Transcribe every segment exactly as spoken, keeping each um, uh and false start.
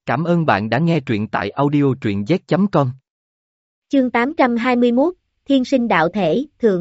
Cảm ơn bạn đã nghe truyện tại audio truyện z chấm com. Chương tám trăm hai mươi mốt, Thiên sinh đạo thể, thượng.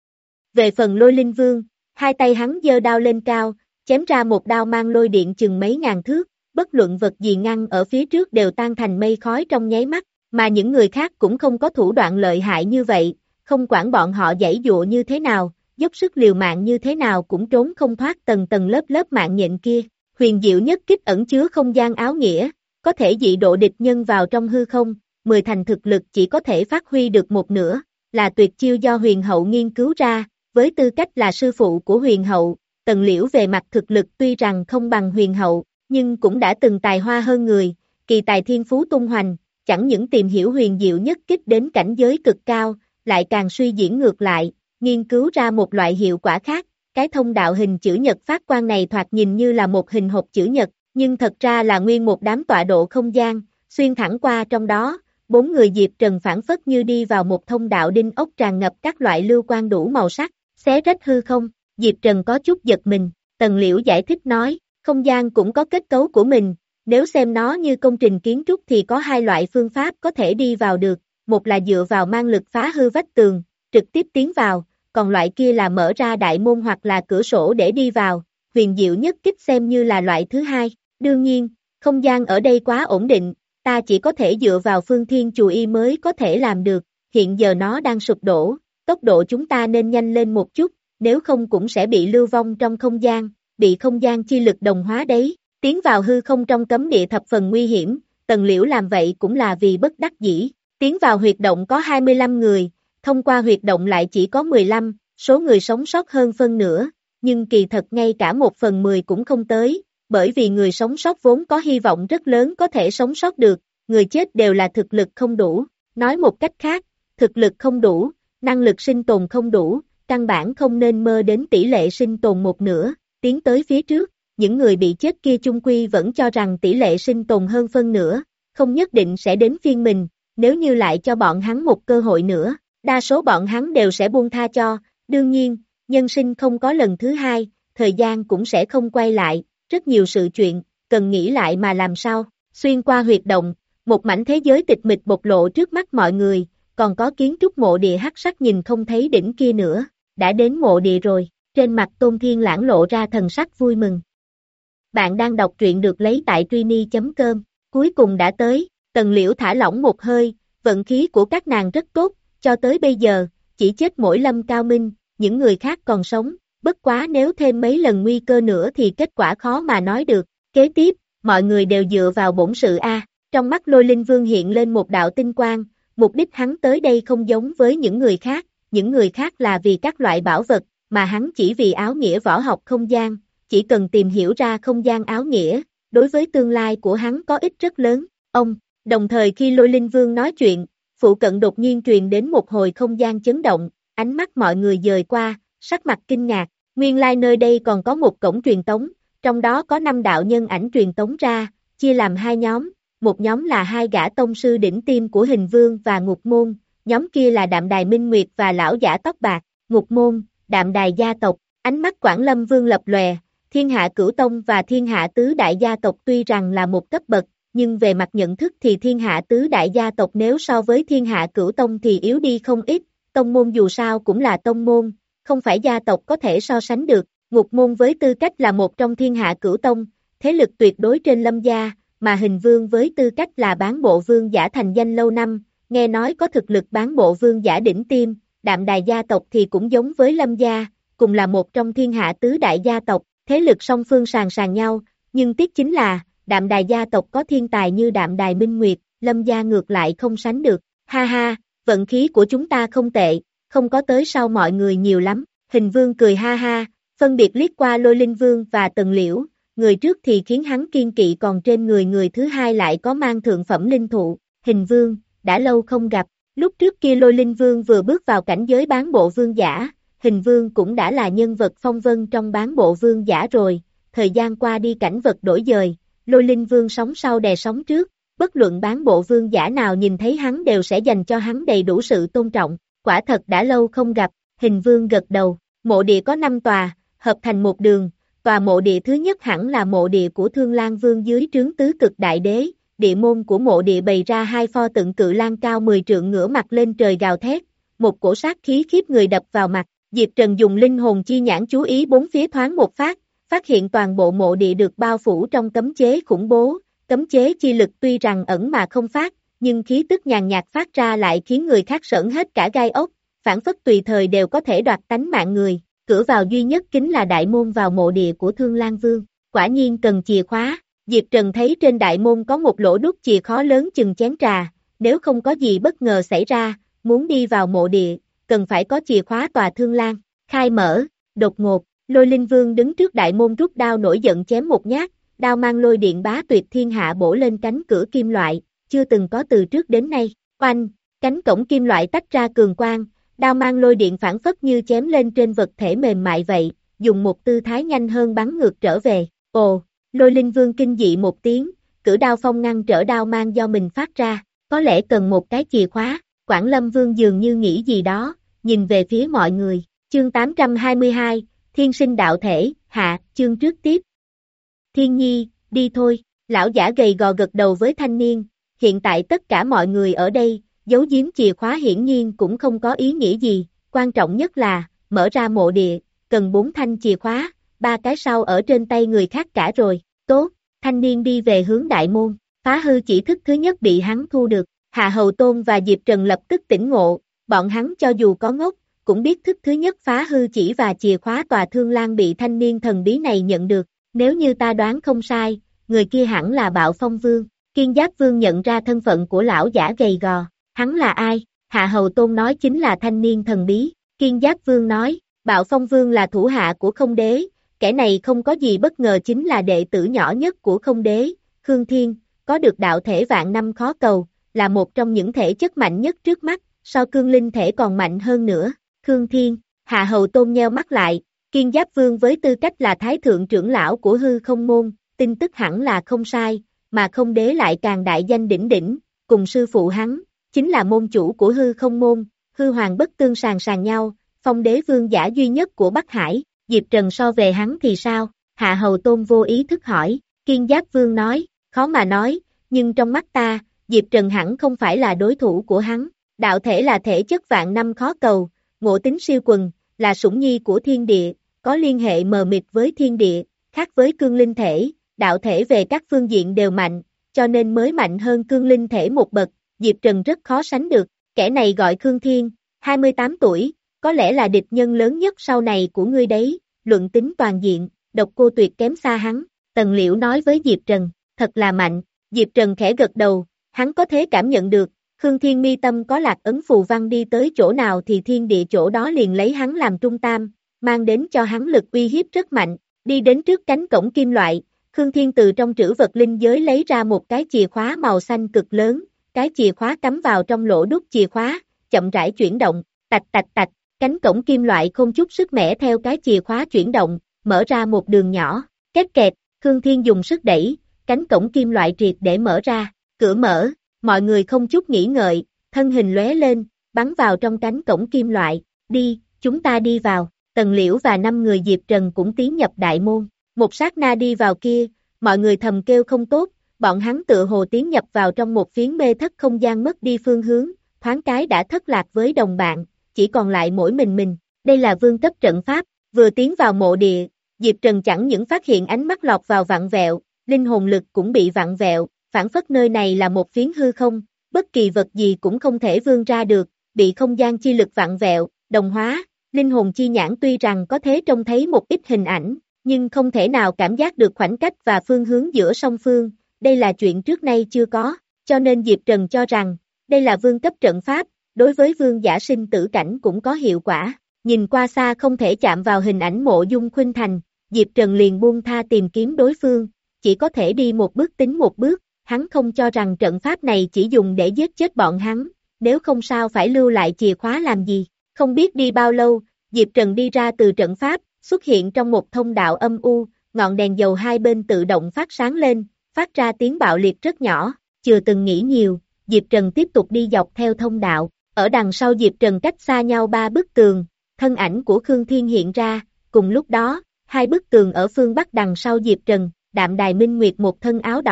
Về phần Lôi Linh Vương, hai tay hắn giơ đao lên cao, chém ra một đao mang lôi điện chừng mấy ngàn thước, bất luận vật gì ngăn ở phía trước đều tan thành mây khói trong nháy mắt, mà những người khác cũng không có thủ đoạn lợi hại như vậy, không quản bọn họ giãy dụa như thế nào, dốc sức liều mạng như thế nào cũng trốn không thoát tầng tầng lớp lớp mạng nhện kia. Huyền diệu nhất kích ẩn chứa không gian áo nghĩa, có thể dị độ địch nhân vào trong hư không, mười thành thực lực chỉ có thể phát huy được một nửa, là tuyệt chiêu do huyền hậu nghiên cứu ra, với tư cách là sư phụ của huyền hậu, Tần Liễu về mặt thực lực tuy rằng không bằng huyền hậu, nhưng cũng đã từng tài hoa hơn người, kỳ tài thiên phú tung hoành, chẳng những tìm hiểu huyền diệu nhất kích đến cảnh giới cực cao, lại càng suy diễn ngược lại, nghiên cứu ra một loại hiệu quả khác. Cái thông đạo hình chữ nhật phát quang này thoạt nhìn như là một hình hộp chữ nhật, nhưng thật ra là nguyên một đám tọa độ không gian, xuyên thẳng qua trong đó, bốn người Diệp Trần phản phất như đi vào một thông đạo đinh ốc tràn ngập các loại lưu quang đủ màu sắc, xé rách hư không. Diệp Trần có chút giật mình, Tần Liễu giải thích nói, không gian cũng có kết cấu của mình, nếu xem nó như công trình kiến trúc thì có hai loại phương pháp có thể đi vào được, một là dựa vào mang lực phá hư vách tường, trực tiếp tiến vào, còn loại kia là mở ra đại môn hoặc là cửa sổ để đi vào, huyền diệu nhất kích xem như là loại thứ hai. Đương nhiên, không gian ở đây quá ổn định, ta chỉ có thể dựa vào phương thiên chù y mới có thể làm được, hiện giờ nó đang sụp đổ, tốc độ chúng ta nên nhanh lên một chút, nếu không cũng sẽ bị lưu vong trong không gian, bị không gian chi lực đồng hóa đấy, tiến vào hư không trong cấm địa thập phần nguy hiểm, Tần Liễu làm vậy cũng là vì bất đắc dĩ, tiến vào huyệt động có hai mươi lăm người, thông qua huyệt động lại chỉ có mười lăm, số người sống sót hơn phân nửa, nhưng kỳ thật ngay cả một phần mười cũng không tới, bởi vì người sống sót vốn có hy vọng rất lớn có thể sống sót được, người chết đều là thực lực không đủ, nói một cách khác, thực lực không đủ, năng lực sinh tồn không đủ, căn bản không nên mơ đến tỷ lệ sinh tồn một nửa, tiến tới phía trước, những người bị chết kia chung quy vẫn cho rằng tỷ lệ sinh tồn hơn phân nửa, không nhất định sẽ đến phiên mình, nếu như lại cho bọn hắn một cơ hội nữa, đa số bọn hắn đều sẽ buông tha cho, đương nhiên, nhân sinh không có lần thứ hai, thời gian cũng sẽ không quay lại, rất nhiều sự chuyện, cần nghĩ lại mà làm sao, xuyên qua huyệt động, một mảnh thế giới tịch mịch bộc lộ trước mắt mọi người, còn có kiến trúc mộ địa hắc sắc nhìn không thấy đỉnh kia nữa, đã đến mộ địa rồi, trên mặt Tôn Thiên Lãng lộ ra thần sắc vui mừng. Bạn đang đọc truyện được lấy tại truy chấm com, cuối cùng đã tới, Tần Liễu thả lỏng một hơi, vận khí của các nàng rất tốt, cho tới bây giờ, chỉ chết mỗi Lâm Cao Minh, những người khác còn sống, bất quá nếu thêm mấy lần nguy cơ nữa thì kết quả khó mà nói được. Kế tiếp, mọi người đều dựa vào bổn sự A, trong mắt Lôi Linh Vương hiện lên một đạo tinh quang, mục đích hắn tới đây không giống với những người khác, những người khác là vì các loại bảo vật, mà hắn chỉ vì áo nghĩa võ học không gian, chỉ cần tìm hiểu ra không gian áo nghĩa, đối với tương lai của hắn có ích rất lớn. Ông, đồng thời khi Lôi Linh Vương nói chuyện, phụ cận đột nhiên truyền đến một hồi không gian chấn động, ánh mắt mọi người dời qua, sắc mặt kinh ngạc, nguyên lai nơi đây còn có một cổng truyền tống, trong đó có năm đạo nhân ảnh truyền tống ra, chia làm hai nhóm, một nhóm là hai gã tông sư đỉnh tiêm của Hình Vương và Ngục Môn, nhóm kia là Đạm Đài Minh Nguyệt và lão giả tóc bạc. Ngục Môn, Đạm Đài gia tộc, ánh mắt Quảng Lâm Vương lập lòe, Thiên Hạ Cửu Tông và Thiên Hạ Tứ Đại gia tộc tuy rằng là một cấp bậc, nhưng về mặt nhận thức thì Thiên Hạ Tứ Đại gia tộc nếu so với Thiên Hạ Cửu Tông thì yếu đi không ít, tông môn dù sao cũng là tông môn, không phải gia tộc có thể so sánh được. Ngục Môn với tư cách là một trong Thiên Hạ Cửu Tông, thế lực tuyệt đối trên Lâm gia, mà Hình Vương với tư cách là bán bộ vương giả thành danh lâu năm, nghe nói có thực lực bán bộ vương giả đỉnh tiêm. Đạm Đài gia tộc thì cũng giống với Lâm gia, cùng là một trong Thiên Hạ Tứ Đại gia tộc, thế lực song phương sàn sàn nhau, nhưng tiếc chính là, Đạm Đài gia tộc có thiên tài như Đạm Đài Minh Nguyệt, Lâm gia ngược lại không sánh được, ha ha, vận khí của chúng ta không tệ, không có tới sau mọi người nhiều lắm. Hình Vương cười ha ha, phân biệt liếc qua Lôi Linh Vương và Tần Liễu, người trước thì khiến hắn kiên kỵ còn trên người người thứ hai lại có mang thượng phẩm linh thụ. Hình Vương, đã lâu không gặp, lúc trước kia Lôi Linh Vương vừa bước vào cảnh giới bán bộ vương giả, Hình Vương cũng đã là nhân vật phong vân trong bán bộ vương giả rồi, thời gian qua đi cảnh vật đổi dời, Lôi Linh Vương sóng sau đè sóng trước, bất luận bán bộ vương giả nào nhìn thấy hắn đều sẽ dành cho hắn đầy đủ sự tôn trọng, quả thật đã lâu không gặp. Hình Vương gật đầu, mộ địa có năm tòa, hợp thành một đường, tòa mộ địa thứ nhất hẳn là mộ địa của Thương Lang Vương dưới trướng Tứ Cực Đại Đế, địa môn của mộ địa bày ra hai pho tượng cự lang cao mười trượng ngửa mặt lên trời gào thét, một cổ sát khí khiếp người đập vào mặt. Diệp Trần dùng linh hồn chi nhãn chú ý bốn phía thoáng một phát, phát hiện toàn bộ mộ địa được bao phủ trong cấm chế khủng bố, cấm chế chi lực tuy rằng ẩn mà không phát, nhưng khí tức nhàn nhạt phát ra lại khiến người khác sởn hết cả gai ốc, phản phất tùy thời đều có thể đoạt tánh mạng người. Cửa vào duy nhất chính là đại môn vào mộ địa của Thương Lang Vương, quả nhiên cần chìa khóa. Diệp Trần thấy trên đại môn có một lỗ đúc chìa khó lớn chừng chén trà, nếu không có gì bất ngờ xảy ra, muốn đi vào mộ địa, cần phải có chìa khóa tòa Thương Lang. Khai mở, đột ngột, Lôi Linh Vương đứng trước đại môn rút đao nổi giận chém một nhát, đao mang lôi điện bá tuyệt thiên hạ bổ lên cánh cửa kim loại, chưa từng có từ trước đến nay. Oanh, cánh cổng kim loại tách ra cường quang, đao mang lôi điện phản phất như chém lên trên vật thể mềm mại vậy, dùng một tư thái nhanh hơn bắn ngược trở về. Ồ, Lôi Linh Vương kinh dị một tiếng, cử đao phong ngăn trở đao mang do mình phát ra, có lẽ cần một cái chìa khóa. Quảng Lâm Vương dường như nghĩ gì đó, nhìn về phía mọi người. Chương tám trăm hai mươi hai, Thiên sinh đạo thể, hạ, chương trước tiếp. Thiên Nhi, đi thôi, lão giả gầy gò gật đầu với thanh niên, hiện tại tất cả mọi người ở đây, giấu giếm chìa khóa hiển nhiên cũng không có ý nghĩa gì, quan trọng nhất là, mở ra mộ địa, cần bốn thanh chìa khóa, ba cái sau ở trên tay người khác cả rồi. Tốt, thanh niên đi về hướng đại môn, phá hư chỉ thức thứ nhất bị hắn thu được. Hạ Hầu Tôn và Diệp Trần lập tức tỉnh ngộ, bọn hắn cho dù có ngốc, cũng biết thức thứ nhất phá hư chỉ và chìa khóa tòa Thương Lang bị thanh niên thần bí này nhận được. Nếu như ta đoán không sai, người kia hẳn là Bạo Phong Vương. Kiên Giáp Vương nhận ra thân phận của lão giả gầy gò. Hắn là ai? Hạ Hầu Tôn nói chính là thanh niên thần bí. Kiên Giáp Vương nói, Bạo Phong Vương là thủ hạ của Không Đế, kẻ này không có gì bất ngờ chính là đệ tử nhỏ nhất của Không Đế, Khương Thiên, có được đạo thể vạn năm khó cầu, là một trong những thể chất mạnh nhất trước mắt, so cương linh thể còn mạnh hơn nữa. Khương Thiên, Hạ Hầu Tôn nheo mắt lại, Kiên Giáp Vương với tư cách là thái thượng trưởng lão của hư không môn, tin tức hẳn là không sai, mà Không Đế lại càng đại danh đỉnh đỉnh, cùng sư phụ hắn, chính là môn chủ của hư không môn, hư hoàng bất tương sàng sàng nhau, Phong Đế vương giả duy nhất của Bắc Hải. Diệp Trần so về hắn thì sao? Hạ Hầu Tôn vô ý thức hỏi. Kiên Giáp Vương nói, khó mà nói, nhưng trong mắt ta, Diệp Trần hẳn không phải là đối thủ của hắn. Đạo thể là thể chất vạn năm khó cầu, ngộ tính siêu quần, là sủng nhi của thiên địa, có liên hệ mờ mịt với thiên địa, khác với cương linh thể, đạo thể về các phương diện đều mạnh, cho nên mới mạnh hơn cương linh thể một bậc, Diệp Trần rất khó sánh được. Kẻ này gọi Khương Thiên, hai mươi tám tuổi, có lẽ là địch nhân lớn nhất sau này của ngươi đấy, luận tính toàn diện, Độc Cô Tuyệt kém xa hắn. Tần Liễu nói với Diệp Trần, thật là mạnh. Diệp Trần khẽ gật đầu, hắn có thể cảm nhận được, Khương Thiên mi tâm có lạc ấn phù văn đi tới chỗ nào thì thiên địa chỗ đó liền lấy hắn làm trung tam, mang đến cho hắn lực uy hiếp rất mạnh. Đi đến trước cánh cổng kim loại, Khương Thiên từ trong trữ vật linh giới lấy ra một cái chìa khóa màu xanh cực lớn, cái chìa khóa cắm vào trong lỗ đúc chìa khóa, chậm rãi chuyển động, tạch tạch tạch, cánh cổng kim loại không chút sức mẻ theo cái chìa khóa chuyển động, mở ra một đường nhỏ, két kẹt, Khương Thiên dùng sức đẩy, cánh cổng kim loại triệt để mở ra, cửa mở, mọi người không chút nghĩ ngợi, thân hình lóe lên, bắn vào trong cánh cổng kim loại, đi, chúng ta đi vào. Tần Liễu và năm người Diệp Trần cũng tiến nhập đại môn, một sát na đi vào kia, mọi người thầm kêu không tốt, bọn hắn tự hồ tiến nhập vào trong một phiến mê thất không gian mất đi phương hướng, thoáng cái đã thất lạc với đồng bạn, chỉ còn lại mỗi mình mình. Đây là vương cấp trận pháp, vừa tiến vào mộ địa, Diệp Trần chẳng những phát hiện ánh mắt lọt vào vặn vẹo, linh hồn lực cũng bị vặn vẹo, phản phất nơi này là một phiến hư không, bất kỳ vật gì cũng không thể vươn ra được, bị không gian chi lực vặn vẹo, đồng hóa. Linh hồn chi nhãn tuy rằng có thể trông thấy một ít hình ảnh, nhưng không thể nào cảm giác được khoảnh cách và phương hướng giữa song phương, đây là chuyện trước nay chưa có, cho nên Diệp Trần cho rằng, đây là vương cấp trận pháp, đối với vương giả sinh tử cảnh cũng có hiệu quả. Nhìn qua xa không thể chạm vào hình ảnh Mộ Dung Khuynh Thành, Diệp Trần liền buông tha tìm kiếm đối phương, chỉ có thể đi một bước tính một bước, hắn không cho rằng trận pháp này chỉ dùng để giết chết bọn hắn, nếu không sao phải lưu lại chìa khóa làm gì. Không biết đi bao lâu, Diệp Trần đi ra từ trận pháp, xuất hiện trong một thông đạo âm u, ngọn đèn dầu hai bên tự động phát sáng lên, phát ra tiếng bạo liệt rất nhỏ, chưa từng nghĩ nhiều, Diệp Trần tiếp tục đi dọc theo thông đạo, ở đằng sau Diệp Trần cách xa nhau ba bức tường, thân ảnh của Khương Thiên hiện ra, cùng lúc đó, hai bức tường ở phương bắc đằng sau Diệp Trần, Đạm Đài Minh Nguyệt một thân áo đỏ,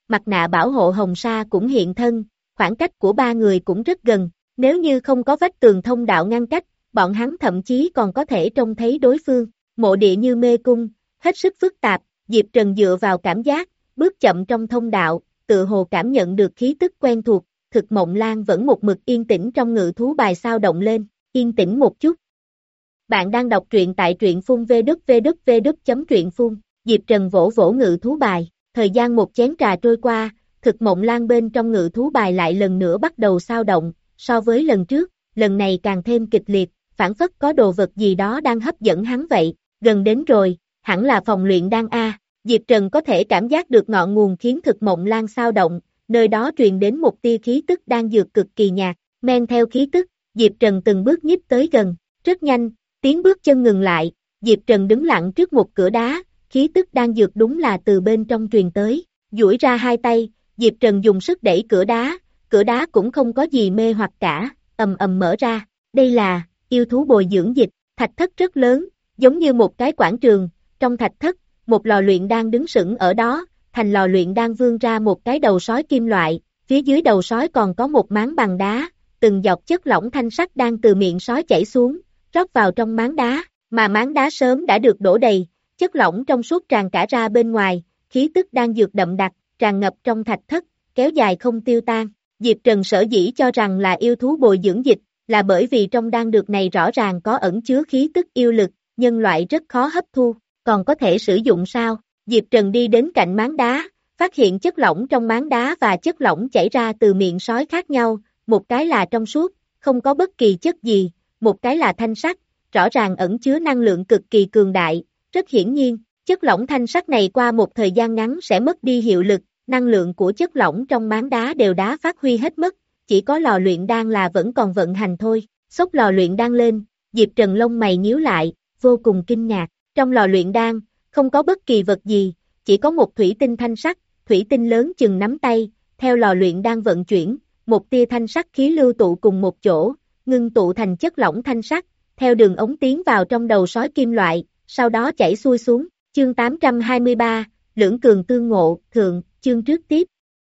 mặt nạ bảo hộ hồng sa cũng hiện thân, khoảng cách của ba người cũng rất gần, nếu như không có vách tường thông đạo ngăn cách, bọn hắn thậm chí còn có thể trông thấy đối phương. Mộ địa như mê cung, hết sức phức tạp, Diệp Trần dựa vào cảm giác, bước chậm trong thông đạo, tự hồ cảm nhận được khí tức quen thuộc, Thực Mộng Lan vẫn một mực yên tĩnh trong ngự thú bài sao động lên, yên tĩnh một chút. Bạn đang đọc truyện tại truyện phun www.truyện.phun, Diệp Trần vỗ vỗ ngự thú bài, thời gian một chén trà trôi qua, Thực Mộng Lan bên trong ngự thú bài lại lần nữa bắt đầu sao động, so với lần trước, lần này càng thêm kịch liệt, phản phất có đồ vật gì đó đang hấp dẫn hắn vậy, gần đến rồi, hẳn là phòng luyện đan A, Diệp Trần có thể cảm giác được ngọn nguồn khiến Thực Mộng Lan sao động, nơi đó truyền đến một tia khí tức đang dược cực kỳ nhạt, men theo khí tức, Diệp Trần từng bước nhích tới gần, rất nhanh, tiếng bước chân ngừng lại, Diệp Trần đứng lặng trước một cửa đá, khí tức đang dược đúng là từ bên trong truyền tới, duỗi ra hai tay, Diệp Trần dùng sức đẩy cửa đá, cửa đá cũng không có gì mê hoặc cả, ầm ầm mở ra, đây là, yêu thú bồi dưỡng dịch, thạch thất rất lớn, giống như một cái quảng trường, trong thạch thất, một lò luyện đan đứng sững ở đó, thành lò luyện đan vươn ra một cái đầu sói kim loại, phía dưới đầu sói còn có một máng bằng đá, từng giọt chất lỏng thanh sắc đang từ miệng sói chảy xuống, rót vào trong máng đá, mà máng đá sớm đã được đổ đầy, chất lỏng trong suốt tràn cả ra bên ngoài, khí tức đang dược đậm đặc, tràn ngập trong thạch thất, kéo dài không tiêu tan. Diệp Trần sở dĩ cho rằng là yêu thú bồi dưỡng dịch, là bởi vì trong đan dược này rõ ràng có ẩn chứa khí tức yêu lực, nhân loại rất khó hấp thu, còn có thể sử dụng sao? Diệp Trần đi đến cạnh máng đá, phát hiện chất lỏng trong máng đá và chất lỏng chảy ra từ miệng sói khác nhau, một cái là trong suốt, không có bất kỳ chất gì, một cái là thanh sắc, rõ ràng ẩn chứa năng lượng cực kỳ cường đại, rất hiển nhiên, chất lỏng thanh sắc này qua một thời gian ngắn sẽ mất đi hiệu lực, năng lượng của chất lỏng trong máng đá đều đã phát huy hết mất, chỉ có lò luyện đan là vẫn còn vận hành thôi, xốc lò luyện đan lên, Diệp Trần lông mày nhíu lại, vô cùng kinh ngạc, trong lò luyện đan, không có bất kỳ vật gì, chỉ có một thủy tinh thanh sắc, thủy tinh lớn chừng nắm tay, theo lò luyện đan vận chuyển, một tia thanh sắc khí lưu tụ cùng một chỗ, ngưng tụ thành chất lỏng thanh sắc, theo đường ống tiến vào trong đầu sói kim loại, sau đó chảy xuôi xuống, chương tám trăm hai mươi ba, lưỡng cường tương ngộ, thượng, chương trước tiếp.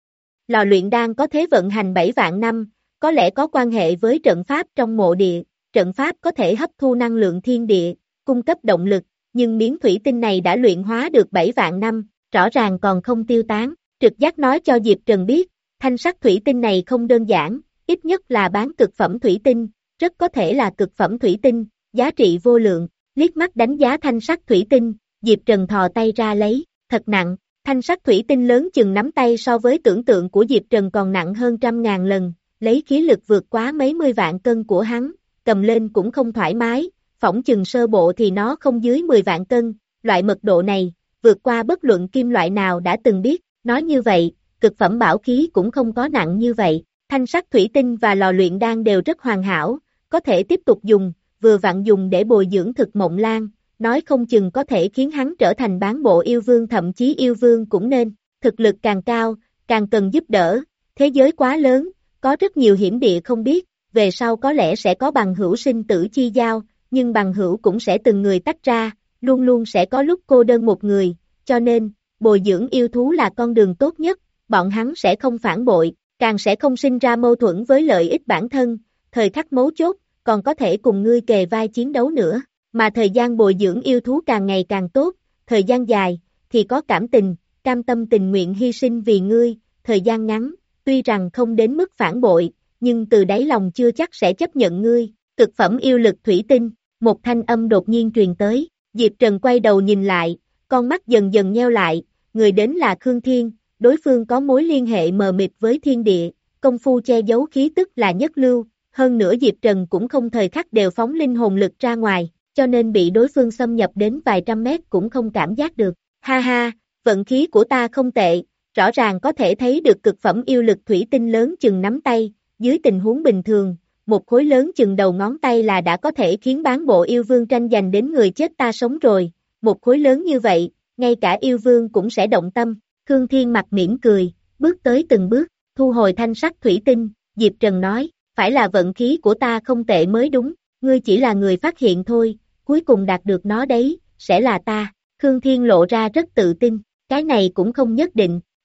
Lò luyện đan có thế vận hành bảy vạn năm, có lẽ có quan hệ với trận pháp trong mộ địa, trận pháp có thể hấp thu năng lượng thiên địa, cung cấp động lực, nhưng miếng thủy tinh này đã luyện hóa được bảy vạn năm, rõ ràng còn không tiêu tán, trực giác nói cho Diệp Trần biết, thanh sắc thủy tinh này không đơn giản, ít nhất là bán cực phẩm thủy tinh, rất có thể là cực phẩm thủy tinh, giá trị vô lượng, liếc mắt đánh giá thanh sắc thủy tinh, Diệp Trần thò tay ra lấy, thật nặng, thanh sắc thủy tinh lớn chừng nắm tay so với tưởng tượng của Diệp Trần còn nặng hơn trăm ngàn lần, lấy khí lực vượt quá mấy mươi vạn cân của hắn, cầm lên cũng không thoải mái, phỏng chừng sơ bộ thì nó không dưới mười vạn cân, loại mật độ này, vượt qua bất luận kim loại nào đã từng biết, nói như vậy, cực phẩm bảo khí cũng không có nặng như vậy, thanh sắc thủy tinh và lò luyện đan đều rất hoàn hảo, có thể tiếp tục dùng, vừa vặn dùng để bồi dưỡng Thực Mộng Lan, nói không chừng có thể khiến hắn trở thành bán bộ yêu vương thậm chí yêu vương cũng nên, thực lực càng cao, càng cần giúp đỡ, thế giới quá lớn, có rất nhiều hiểm địa không biết, về sau có lẽ sẽ có bằng hữu sinh tử chi giao, nhưng bằng hữu cũng sẽ từng người tách ra, luôn luôn sẽ có lúc cô đơn một người, cho nên, bồi dưỡng yêu thú là con đường tốt nhất, bọn hắn sẽ không phản bội, càng sẽ không sinh ra mâu thuẫn với lợi ích bản thân, thời khắc mấu chốt, còn có thể cùng ngươi kề vai chiến đấu nữa, mà thời gian bồi dưỡng yêu thú càng ngày càng tốt, thời gian dài, thì có cảm tình, cam tâm tình nguyện hy sinh vì ngươi, thời gian ngắn, tuy rằng không đến mức phản bội, nhưng từ đáy lòng chưa chắc sẽ chấp nhận ngươi, cực phẩm yêu lực thủy tinh, một thanh âm đột nhiên truyền tới, Diệp Trần quay đầu nhìn lại, con mắt dần dần nheo lại, người đến là Khương Thiên, đối phương có mối liên hệ mờ mịt với thiên địa, công phu che giấu khí tức là nhất lưu, hơn nữa Diệp Trần cũng không thời khắc đều phóng linh hồn lực ra ngoài, cho nên bị đối phương xâm nhập đến vài trăm mét cũng không cảm giác được, ha ha, vận khí của ta không tệ, rõ ràng có thể thấy được cực phẩm yêu lực thủy tinh lớn chừng nắm tay, dưới tình huống bình thường, một khối lớn chừng đầu ngón tay là đã có thể khiến bán bộ yêu vương tranh giành đến người chết ta sống rồi, một khối lớn như vậy, ngay cả yêu vương cũng sẽ động tâm, Khương Thiên mặt mỉm cười, bước tới từng bước, thu hồi thanh sắc thủy tinh, Diệp Trần nói, phải là vận khí của ta không tệ mới đúng, ngươi chỉ là người phát hiện thôi, cuối cùng đạt được nó đấy, sẽ là ta, Khương Thiên lộ ra rất tự tin, cái này cũng không nhất định,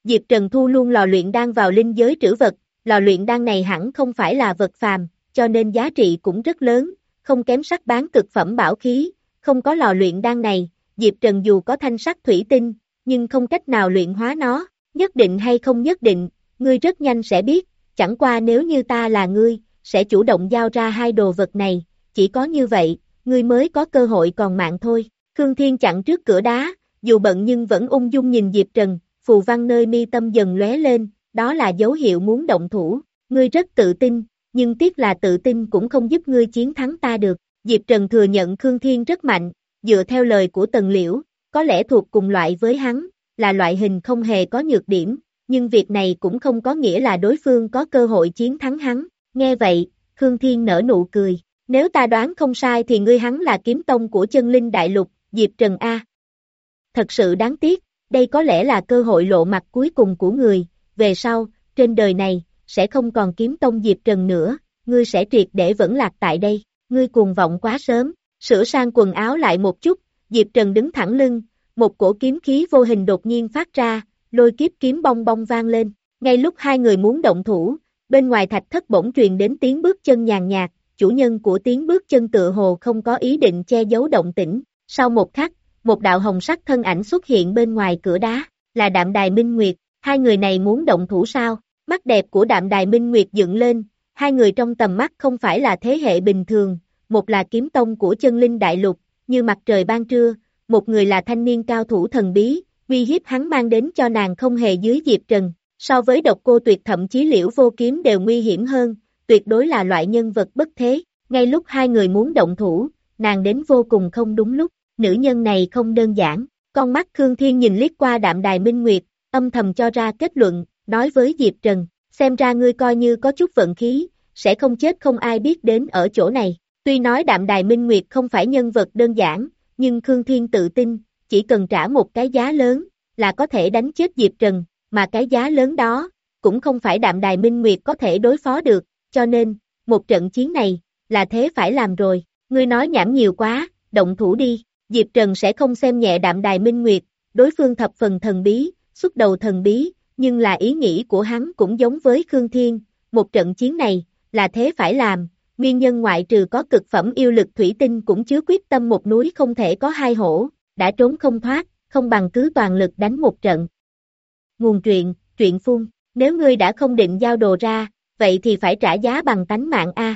Diệp Trần thu luôn lò luyện đan vào linh giới trữ vật, lò luyện đan này hẳn không phải là vật phàm, cho nên giá trị cũng rất lớn, không kém sắt bán cực phẩm bảo khí, không có lò luyện đan này, Diệp Trần dù có thanh sắt thủy tinh, nhưng không cách nào luyện hóa nó, nhất định hay không nhất định, ngươi rất nhanh sẽ biết, chẳng qua nếu như ta là ngươi, sẽ chủ động giao ra hai đồ vật này, chỉ có như vậy, ngươi mới có cơ hội còn mạng thôi. Khương Thiên chặn trước cửa đá, dù bận nhưng vẫn ung dung nhìn Diệp Trần, phù văn nơi mi tâm dần lóe lên, đó là dấu hiệu muốn động thủ, ngươi rất tự tin, nhưng tiếc là tự tin cũng không giúp ngươi chiến thắng ta được. Diệp Trần thừa nhận Khương Thiên rất mạnh, dựa theo lời của Tần Liễu, có lẽ thuộc cùng loại với hắn, là loại hình không hề có nhược điểm, nhưng việc này cũng không có nghĩa là đối phương có cơ hội chiến thắng hắn. Nghe vậy, Khương Thiên nở nụ cười, nếu ta đoán không sai thì ngươi hắn là kiếm tông của chân linh đại lục, Diệp Trần A. Thật sự đáng tiếc, đây có lẽ là cơ hội lộ mặt cuối cùng của người, về sau, trên đời này, sẽ không còn kiếm tông Diệp Trần nữa, ngươi sẽ triệt để vẫn lạc tại đây, ngươi cuồng vọng quá sớm, sửa sang quần áo lại một chút, Diệp Trần đứng thẳng lưng, một cổ kiếm khí vô hình đột nhiên phát ra, lôi kiếp kiếm bong bong vang lên, ngay lúc hai người muốn động thủ, bên ngoài thạch thất bỗng truyền đến tiếng bước chân nhàn nhạt, chủ nhân của tiếng bước chân tựa hồ không có ý định che giấu động tĩnh, sau một khắc, một đạo hồng sắc thân ảnh xuất hiện bên ngoài cửa đá, là Đạm Đài Minh Nguyệt, hai người này muốn động thủ sao? Mắt đẹp của Đạm Đài Minh Nguyệt dựng lên, hai người trong tầm mắt không phải là thế hệ bình thường, một là kiếm tông của chân linh đại lục, như mặt trời ban trưa, một người là thanh niên cao thủ thần bí, uy hiếp hắn mang đến cho nàng không hề dưới Diệp Trần, so với Độc Cô Tuyệt thậm chí Liễu Vô Kiếm đều nguy hiểm hơn, tuyệt đối là loại nhân vật bất thế, ngay lúc hai người muốn động thủ, nàng đến vô cùng không đúng lúc, nữ nhân này không đơn giản, con mắt Khương Thiên nhìn liếc qua Đạm Đài Minh Nguyệt, âm thầm cho ra kết luận, nói với Diệp Trần, xem ra ngươi coi như có chút vận khí, sẽ không chết không ai biết đến ở chỗ này, tuy nói Đạm Đài Minh Nguyệt không phải nhân vật đơn giản, nhưng Khương Thiên tự tin, chỉ cần trả một cái giá lớn, là có thể đánh chết Diệp Trần, mà cái giá lớn đó, cũng không phải Đạm Đài Minh Nguyệt có thể đối phó được, cho nên, một trận chiến này, là thế phải làm rồi, ngươi nói nhảm nhiều quá, động thủ đi, Diệp Trần sẽ không xem nhẹ Đạm Đài Minh Nguyệt, đối phương thập phần thần bí, xuất đầu thần bí, nhưng là ý nghĩ của hắn cũng giống với Khương Thiên, một trận chiến này, là thế phải làm, nguyên nhân ngoại trừ có cực phẩm yêu lực thủy tinh cũng chứa quyết tâm một núi không thể có hai hổ, đã trốn không thoát, không bằng cứ toàn lực đánh một trận. Nguồn truyện, truyện phun, nếu ngươi đã không định giao đồ ra, vậy thì phải trả giá bằng tánh mạng A.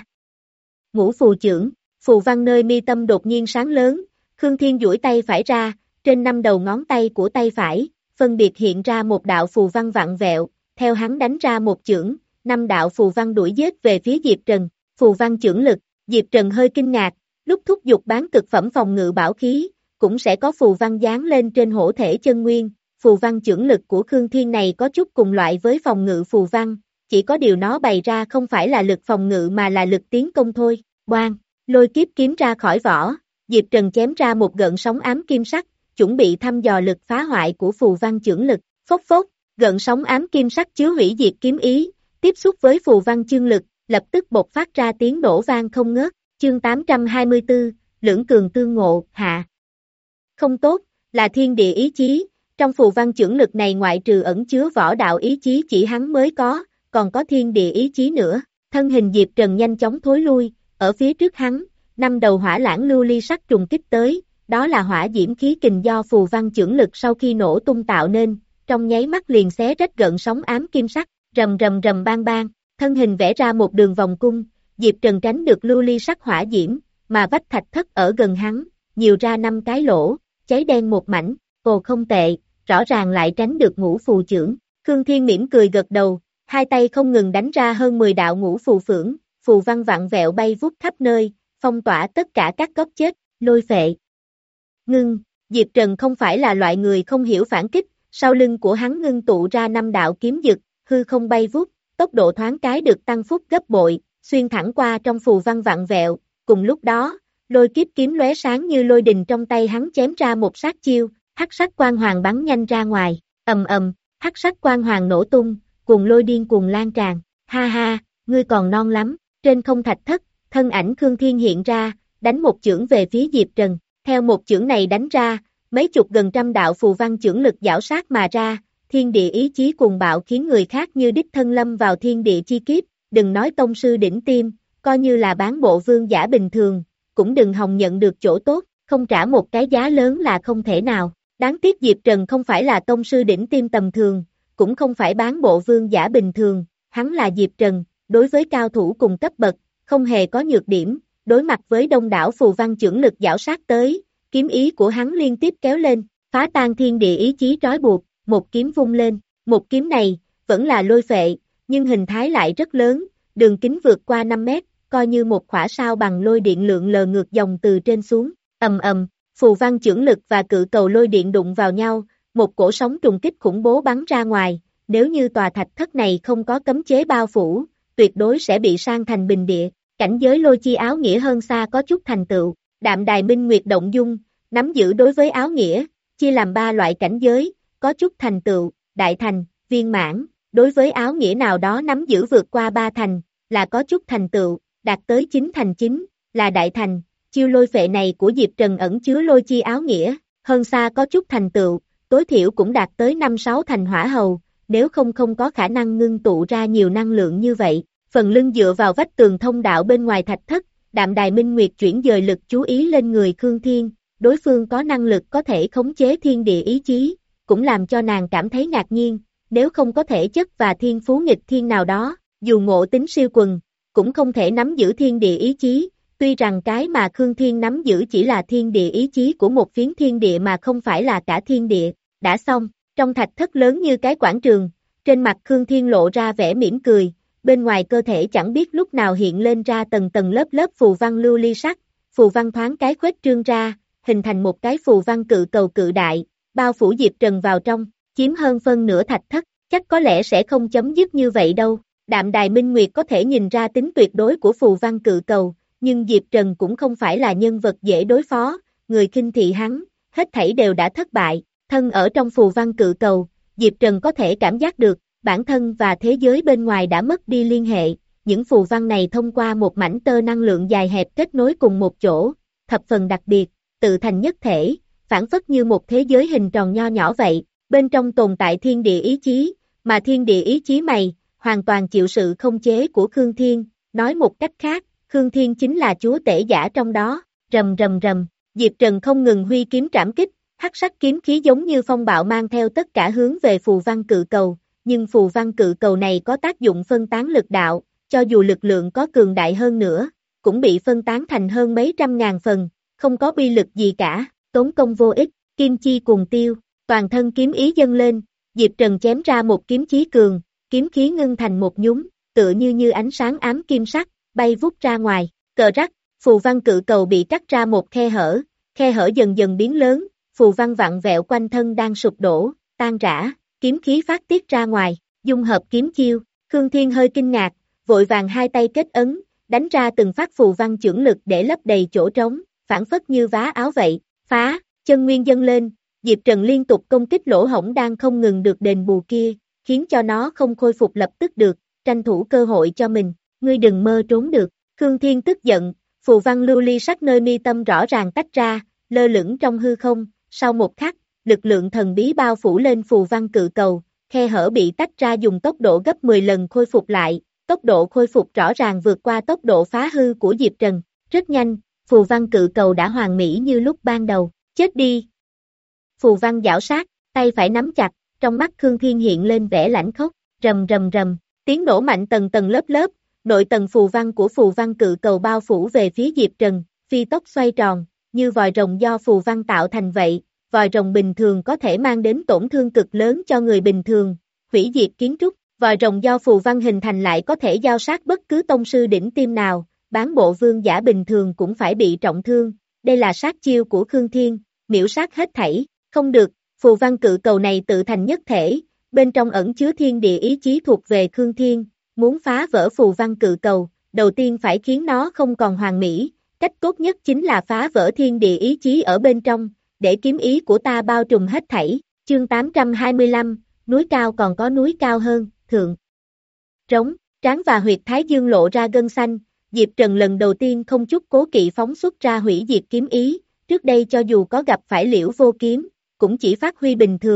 Ngũ phù trưởng, phù văn nơi mi tâm đột nhiên sáng lớn, Khương Thiên duỗi tay phải ra, trên năm đầu ngón tay của tay phải, phân biệt hiện ra một đạo phù văn vặn vẹo, theo hắn đánh ra một chưởng, năm đạo phù văn đuổi giết về phía Diệp Trần, phù văn chưởng lực, Diệp Trần hơi kinh ngạc, lúc thúc giục bán cực phẩm phòng ngự bảo khí, cũng sẽ có phù văn dán lên trên hổ thể chân nguyên, phù văn chưởng lực của Khương Thiên này có chút cùng loại với phòng ngự phù văn, chỉ có điều nó bày ra không phải là lực phòng ngự mà là lực tiến công thôi, oan, lôi kiếp kiếm ra khỏi vỏ, Diệp Trần chém ra một gợn sóng ám kim sắc, chuẩn bị thăm dò lực phá hoại của phù văn chưởng lực, phốc phốc, gợn sóng ám kim sắc chứa hủy diệt kiếm ý, tiếp xúc với phù văn chương lực, lập tức bộc phát ra tiếng nổ vang không ngớt, chương tám trăm hai mươi tư, lưỡng cường tương ngộ, hạ. Không tốt, là thiên địa ý chí, trong phù văn chưởng lực này ngoại trừ ẩn chứa võ đạo ý chí chỉ hắn mới có, còn có thiên địa ý chí nữa, thân hình Diệp Trần nhanh chóng thối lui, ở phía trước hắn, năm đầu hỏa lãng lưu ly sắc trùng kích tới, đó là hỏa diễm khí kình do phù văn chưởng lực sau khi nổ tung tạo nên, trong nháy mắt liền xé rách gợn sóng ám kim sắc, rầm rầm rầm bang bang, thân hình vẽ ra một đường vòng cung, Diệp Trần tránh được lưu ly sắc hỏa diễm, mà vách thạch thất ở gần hắn, nhiều ra năm cái lỗ, cháy đen một mảnh, ồ không tệ, rõ ràng lại tránh được ngũ phù chưởng, Khương Thiên mỉm cười gật đầu, hai tay không ngừng đánh ra hơn mười đạo ngũ phù phưởng, phù văn vặn vẹo bay vút khắp nơi, phong tỏa tất cả các góc chết, lôi phệ. Ngưng, Diệp Trần không phải là loại người không hiểu phản kích, sau lưng của hắn ngưng tụ ra năm đạo kiếm dực, hư không bay vút, tốc độ thoáng cái được tăng phúc gấp bội, xuyên thẳng qua trong phù văn vặn vẹo, cùng lúc đó, lôi kiếp kiếm lóe sáng như lôi đình trong tay hắn chém ra một sát chiêu, hắc sắc quang hoàng bắn nhanh ra ngoài, ầm ầm, hắc sắc quang hoàng nổ tung, cuồng lôi điên cuồng lan tràn, ha ha, ngươi còn non lắm, trên không thạch thất, thân ảnh Khương Thiên hiện ra, đánh một chưởng về phía Diệp Trần, theo một chưởng này đánh ra, mấy chục gần trăm đạo phù văn chưởng lực giảo sát mà ra, thiên địa ý chí cuồng bạo khiến người khác như đích thân lâm vào thiên địa chi kiếp, đừng nói tông sư đỉnh tiêm, coi như là bán bộ vương giả bình thường, cũng đừng hòng nhận được chỗ tốt, không trả một cái giá lớn là không thể nào. Đáng tiếc Diệp Trần không phải là tông sư đỉnh tiêm tầm thường, cũng không phải bán bộ vương giả bình thường, hắn là Diệp Trần, đối với cao thủ cùng cấp bậc, không hề có nhược điểm, đối mặt với đông đảo phù văn chưởng lực giảo sát tới, kiếm ý của hắn liên tiếp kéo lên, phá tan thiên địa ý chí trói buộc, một kiếm vung lên, một kiếm này, vẫn là lôi phệ, nhưng hình thái lại rất lớn, đường kính vượt qua năm mét, coi như một khỏa sao bằng lôi điện lượng lờ ngược dòng từ trên xuống, ầm ầm, phù văn chưởng lực và cự cầu lôi điện đụng vào nhau, một cổ sóng trùng kích khủng bố bắn ra ngoài, nếu như tòa thạch thất này không có cấm chế bao phủ, tuyệt đối sẽ bị san thành bình địa, cảnh giới lôi chi áo nghĩa hơn xa có chút thành tựu, đạm đài minh nguyệt động dung, nắm giữ đối với áo nghĩa, chia làm ba loại cảnh giới, có chút thành tựu, đại thành, viên mãn, đối với áo nghĩa nào đó nắm giữ vượt qua ba thành, là có chút thành tựu, đạt tới chín thành chín, là đại thành, chiêu lôi phệ này của Diệp Trần ẩn chứa lôi chi áo nghĩa, hơn xa có chút thành tựu, tối thiểu cũng đạt tới năm sáu thành hỏa hầu, nếu không không có khả năng ngưng tụ ra nhiều năng lượng như vậy. Phần lưng dựa vào vách tường thông đạo bên ngoài thạch thất, đạm đài minh nguyệt chuyển dời lực chú ý lên người Khương Thiên, đối phương có năng lực có thể khống chế thiên địa ý chí, cũng làm cho nàng cảm thấy ngạc nhiên, nếu không có thể chất và thiên phú nghịch thiên nào đó, dù ngộ tính siêu quần, cũng không thể nắm giữ thiên địa ý chí, tuy rằng cái mà Khương Thiên nắm giữ chỉ là thiên địa ý chí của một phiến thiên địa mà không phải là cả thiên địa, đã xong, trong thạch thất lớn như cái quảng trường, trên mặt Khương Thiên lộ ra vẻ mỉm cười, bên ngoài cơ thể chẳng biết lúc nào hiện lên ra tầng tầng lớp lớp phù văn lưu ly sắc, phù văn thoáng cái khuếch trương ra, hình thành một cái phù văn cự cầu cự đại, bao phủ Diệp Trần vào trong, chiếm hơn phân nửa thạch thất, chắc có lẽ sẽ không chấm dứt như vậy đâu. Đạm đài minh nguyệt có thể nhìn ra tính tuyệt đối của phù văn cự cầu, nhưng Diệp Trần cũng không phải là nhân vật dễ đối phó, người khinh thị hắn, hết thảy đều đã thất bại, thân ở trong phù văn cự cầu, Diệp Trần có thể cảm giác được, bản thân và thế giới bên ngoài đã mất đi liên hệ, những phù văn này thông qua một mảnh tơ năng lượng dài hẹp kết nối cùng một chỗ, thập phần đặc biệt, tự thành nhất thể, phản phất như một thế giới hình tròn nho nhỏ vậy, bên trong tồn tại thiên địa ý chí, mà thiên địa ý chí mày, hoàn toàn chịu sự không chế của Khương Thiên, nói một cách khác, Khương Thiên chính là chúa tể giả trong đó, rầm rầm rầm, Diệp Trần không ngừng huy kiếm trảm kích, hắc sắc kiếm khí giống như phong bạo mang theo tất cả hướng về phù văn cự cầu, nhưng phù văn cự cầu này có tác dụng phân tán lực đạo, cho dù lực lượng có cường đại hơn nữa, cũng bị phân tán thành hơn mấy trăm ngàn phần, không có uy lực gì cả, tốn công vô ích, kim chi cùng tiêu, toàn thân kiếm ý dâng lên, Diệp Trần chém ra một kiếm chí cường, kiếm khí ngưng thành một nhúm, tựa như như ánh sáng ám kim sắc, bay vút ra ngoài, cờ rắc, phù văn cự cầu bị cắt ra một khe hở, khe hở dần dần biến lớn, phù văn vặn vẹo quanh thân đang sụp đổ, tan rã, kiếm khí phát tiết ra ngoài, dung hợp kiếm chiêu, Khương Thiên hơi kinh ngạc, vội vàng hai tay kết ấn, đánh ra từng phát phù văn chưởng lực để lấp đầy chỗ trống, phản phất như vá áo vậy, phá, chân nguyên dâng lên, Diệp Trần liên tục công kích lỗ hổng đang không ngừng được đền bù kia, khiến cho nó không khôi phục lập tức được, tranh thủ cơ hội cho mình, ngươi đừng mơ trốn được, Khương Thiên tức giận, phù văn lưu ly sắc nơi mi tâm rõ ràng tách ra, lơ lửng trong hư không, sau một khắc, lực lượng thần bí bao phủ lên phù văn cự cầu, khe hở bị tách ra dùng tốc độ gấp mười lần khôi phục lại, tốc độ khôi phục rõ ràng vượt qua tốc độ phá hư của Diệp Trần, rất nhanh, phù văn cự cầu đã hoàn mỹ như lúc ban đầu, chết đi. Phù văn giảo sát, tay phải nắm chặt, trong mắt Khương Thiên hiện lên vẻ lãnh khốc, rầm rầm rầm, tiếng nổ mạnh tầng tầng lớp lớp, nội tầng phù văn của phù văn cự cầu bao phủ về phía Diệp Trần, phi tốc xoay tròn, như vòi rồng do phù văn tạo thành vậy, vòi rồng bình thường có thể mang đến tổn thương cực lớn cho người bình thường, hủy diệt kiến trúc, vòi rồng do phù văn hình thành lại có thể giao sát bất cứ tông sư đỉnh tiêm nào, bán bộ vương giả bình thường cũng phải bị trọng thương, đây là sát chiêu của Khương Thiên, miễu sát hết thảy, không được, phù văn cự cầu này tự thành nhất thể, bên trong ẩn chứa thiên địa ý chí thuộc về Khương Thiên, muốn phá vỡ phù văn cự cầu, đầu tiên phải khiến nó không còn hoàn mỹ, cách tốt nhất chính là phá vỡ thiên địa ý chí ở bên trong, để kiếm ý của ta bao trùm hết thảy, chương tám trăm hai mươi lăm, núi cao còn có núi cao hơn, thượng. Trống, trán và huyệt thái dương lộ ra gân xanh, Diệp Trần lần đầu tiên không chút cố kỵ phóng xuất ra hủy diệt kiếm ý, trước đây cho dù có gặp phải Liễu Vô Kiếm, cũng chỉ phát huy bình thường,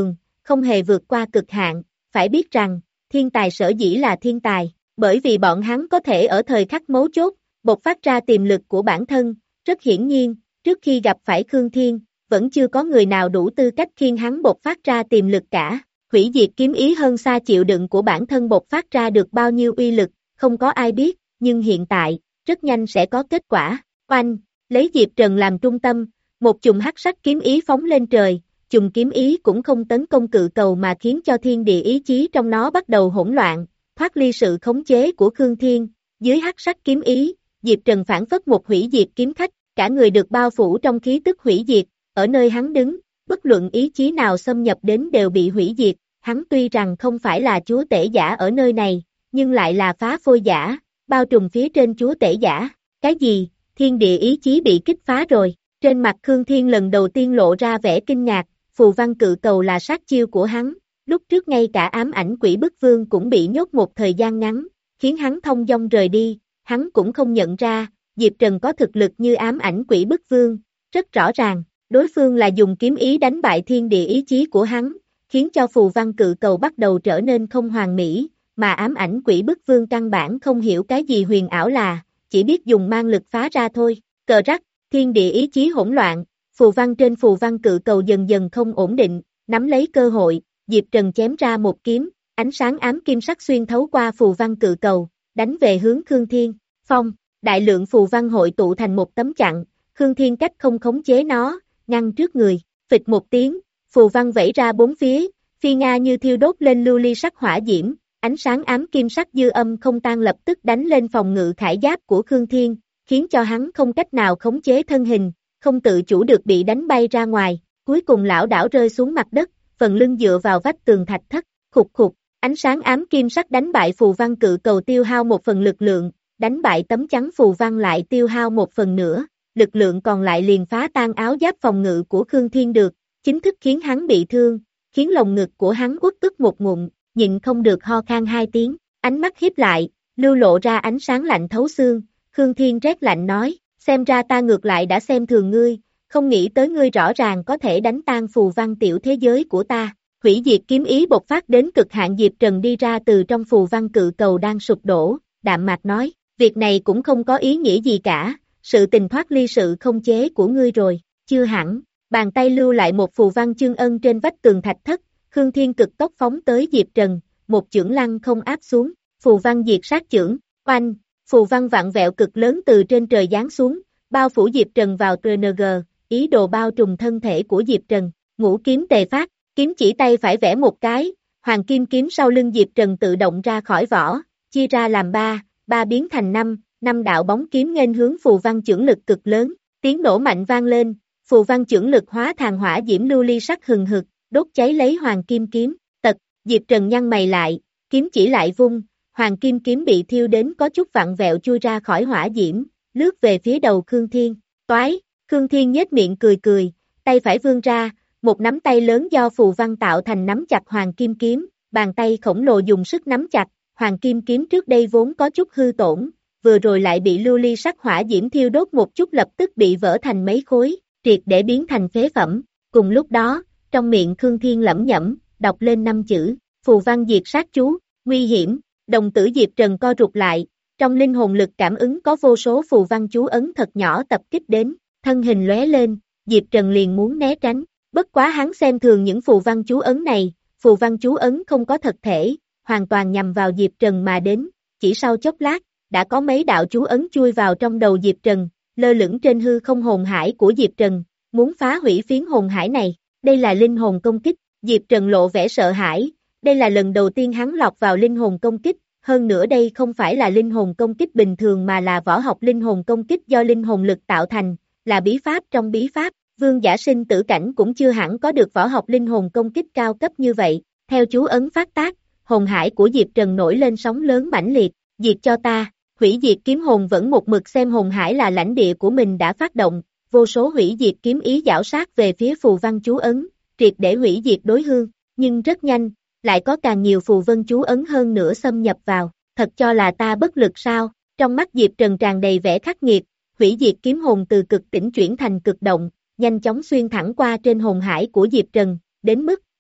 không hề vượt qua cực hạn, phải biết rằng, thiên tài sở dĩ là thiên tài, bởi vì bọn hắn có thể ở thời khắc mấu chốt, bộc phát ra tiềm lực của bản thân, rất hiển nhiên, trước khi gặp phải Khương Thiên, vẫn chưa có người nào đủ tư cách khiến hắn bộc phát ra tiềm lực cả, hủy diệt kiếm ý hơn xa chịu đựng của bản thân bộc phát ra được bao nhiêu uy lực, không có ai biết, nhưng hiện tại, rất nhanh sẽ có kết quả, oanh, lấy Diệp Trần làm trung tâm, một chùm hắc sắc kiếm ý phóng lên trời, chùm kiếm ý cũng không tấn công cự cầu mà khiến cho thiên địa ý chí trong nó bắt đầu hỗn loạn, thoát ly sự khống chế của Khương Thiên, dưới hắc sắc kiếm ý, Diệp Trần phản phất một hủy diệt kiếm khách, cả người được bao phủ trong khí tức hủy diệt, ở nơi hắn đứng, bất luận ý chí nào xâm nhập đến đều bị hủy diệt, hắn tuy rằng không phải là chúa tể giả ở nơi này, nhưng lại là phá phôi giả, bao trùm phía trên chúa tể giả, cái gì, thiên địa ý chí bị kích phá rồi, trên mặt Khương Thiên lần đầu tiên lộ ra vẻ kinh ngạc, phù văn cự cầu là sát chiêu của hắn, lúc trước ngay cả ám ảnh quỷ bức vương cũng bị nhốt một thời gian ngắn, khiến hắn thông dong rời đi, hắn cũng không nhận ra, Diệp Trần có thực lực như ám ảnh quỷ bức vương, rất rõ ràng, đối phương là dùng kiếm ý đánh bại thiên địa ý chí của hắn, khiến cho phù văn cự cầu bắt đầu trở nên không hoàn mỹ, mà ám ảnh quỷ bức vương căn bản không hiểu cái gì huyền ảo là, chỉ biết dùng mang lực phá ra thôi, cờ rắc, thiên địa ý chí hỗn loạn, phù văn trên phù văn cự cầu dần dần không ổn định, nắm lấy cơ hội, Diệp Trần chém ra một kiếm, ánh sáng ám kim sắc xuyên thấu qua phù văn cự cầu, đánh về hướng Khương Thiên, phong, đại lượng phù văn hội tụ thành một tấm chặn, Khương Thiên cách không khống chế nó, ngăn trước người, phịch một tiếng, phù văn vẩy ra bốn phía, phi nga như thiêu đốt lên lưu ly sắc hỏa diễm, ánh sáng ám kim sắc dư âm không tan lập tức đánh lên phòng ngự khải giáp của Khương Thiên, khiến cho hắn không cách nào khống chế thân hình, không tự chủ được bị đánh bay ra ngoài, cuối cùng lão đảo rơi xuống mặt đất, phần lưng dựa vào vách tường thạch thất, khục khục, ánh sáng ám kim sắc đánh bại phù văn cự cầu tiêu hao một phần lực lượng, đánh bại tấm chắn phù văn lại tiêu hao một phần nữa, lực lượng còn lại liền phá tan áo giáp phòng ngự của Khương Thiên được, chính thức khiến hắn bị thương, khiến lồng ngực của hắn uất ức một ngụm, nhịn không được ho khan hai tiếng, ánh mắt híp lại, lưu lộ ra ánh sáng lạnh thấu xương, Khương Thiên rét lạnh nói, xem ra ta ngược lại đã xem thường ngươi, không nghĩ tới ngươi rõ ràng có thể đánh tan phù văn tiểu thế giới của ta, hủy diệt kiếm ý bộc phát đến cực hạn. Diệp Trần đi ra từ trong phù văn cự cầu đang sụp đổ, đạm mạc nói, việc này cũng không có ý nghĩa gì cả, sự tình thoát ly sự không chế của ngươi rồi, chưa hẳn, bàn tay lưu lại một phù văn chương ân trên vách tường thạch thất, Khương Thiên cực tốc phóng tới Diệp Trần, một chưởng lăng không áp xuống, phù văn diệt sát chưởng, oanh, phù văn vặn vẹo cực lớn từ trên trời giáng xuống, bao phủ Diệp Trần vào tê en giê, ý đồ bao trùm thân thể của Diệp Trần, ngũ kiếm tề phát, kiếm chỉ tay phải vẽ một cái, hoàng kim kiếm sau lưng Diệp Trần tự động ra khỏi vỏ, chia ra làm ba, ba biến thành năm, năm đạo bóng kiếm nghênh hướng phù văn chưởng lực cực lớn, tiếng nổ mạnh vang lên, phù văn chưởng lực hóa thành hỏa diễm lưu ly sắc hừng hực, đốt cháy lấy hoàng kim kiếm, tật, Diệp Trần nhăn mày lại, kiếm chỉ lại vung, hoàng kim kiếm bị thiêu đến có chút vặn vẹo chui ra khỏi hỏa diễm, lướt về phía đầu Khương Thiên, toái, Khương Thiên nhếch miệng cười cười, tay phải vươn ra, một nắm tay lớn do phù văn tạo thành nắm chặt hoàng kim kiếm, bàn tay khổng lồ dùng sức nắm chặt, hoàng kim kiếm trước đây vốn có chút hư tổn, vừa rồi lại bị lưu ly sắc hỏa diễm thiêu đốt một chút lập tức bị vỡ thành mấy khối, triệt để biến thành phế phẩm, cùng lúc đó, trong miệng Khương Thiên lẩm nhẩm, đọc lên năm chữ, phù văn diệt sát chú, nguy hiểm, đồng tử Diệp Trần co rụt lại, trong linh hồn lực cảm ứng có vô số phù văn chú ấn thật nhỏ tập kích đến, thân hình lóe lên, Diệp Trần liền muốn né tránh, bất quá hắn xem thường những phù văn chú ấn này, phù văn chú ấn không có thật thể, hoàn toàn nhằm vào Diệp Trần mà đến, chỉ sau chốc lát, đã có mấy đạo chú ấn chui vào trong đầu Diệp Trần, lơ lửng trên hư không hồn hải của Diệp Trần, muốn phá hủy phiến hồn hải này, đây là linh hồn công kích, Diệp Trần lộ vẻ sợ hãi, đây là lần đầu tiên hắn lọt vào linh hồn công kích, hơn nữa đây không phải là linh hồn công kích bình thường mà là võ học linh hồn công kích do linh hồn lực tạo thành, là bí pháp trong bí pháp, vương giả sinh tử cảnh cũng chưa hẳn có được võ học linh hồn công kích cao cấp như vậy, theo chú ấn phát tác, hồn hải của Diệp Trần nổi lên sóng lớn mãnh liệt, diệt cho ta, hủy diệt kiếm hồn vẫn một mực xem hồn hải là lãnh địa của mình đã phát động, vô số hủy diệt kiếm ý giảo sát về phía phù văn chú ấn, triệt để hủy diệt đối hương, nhưng rất nhanh, lại có càng nhiều phù vân chú ấn hơn nữa xâm nhập vào, thật cho là ta bất lực sao, trong mắt Diệp Trần tràn đầy vẻ khắc nghiệt, hủy diệt kiếm hồn từ cực tĩnh chuyển thành cực động, nhanh chóng xuyên thẳng qua trên hồn hải của Diệp Trần, đến mức,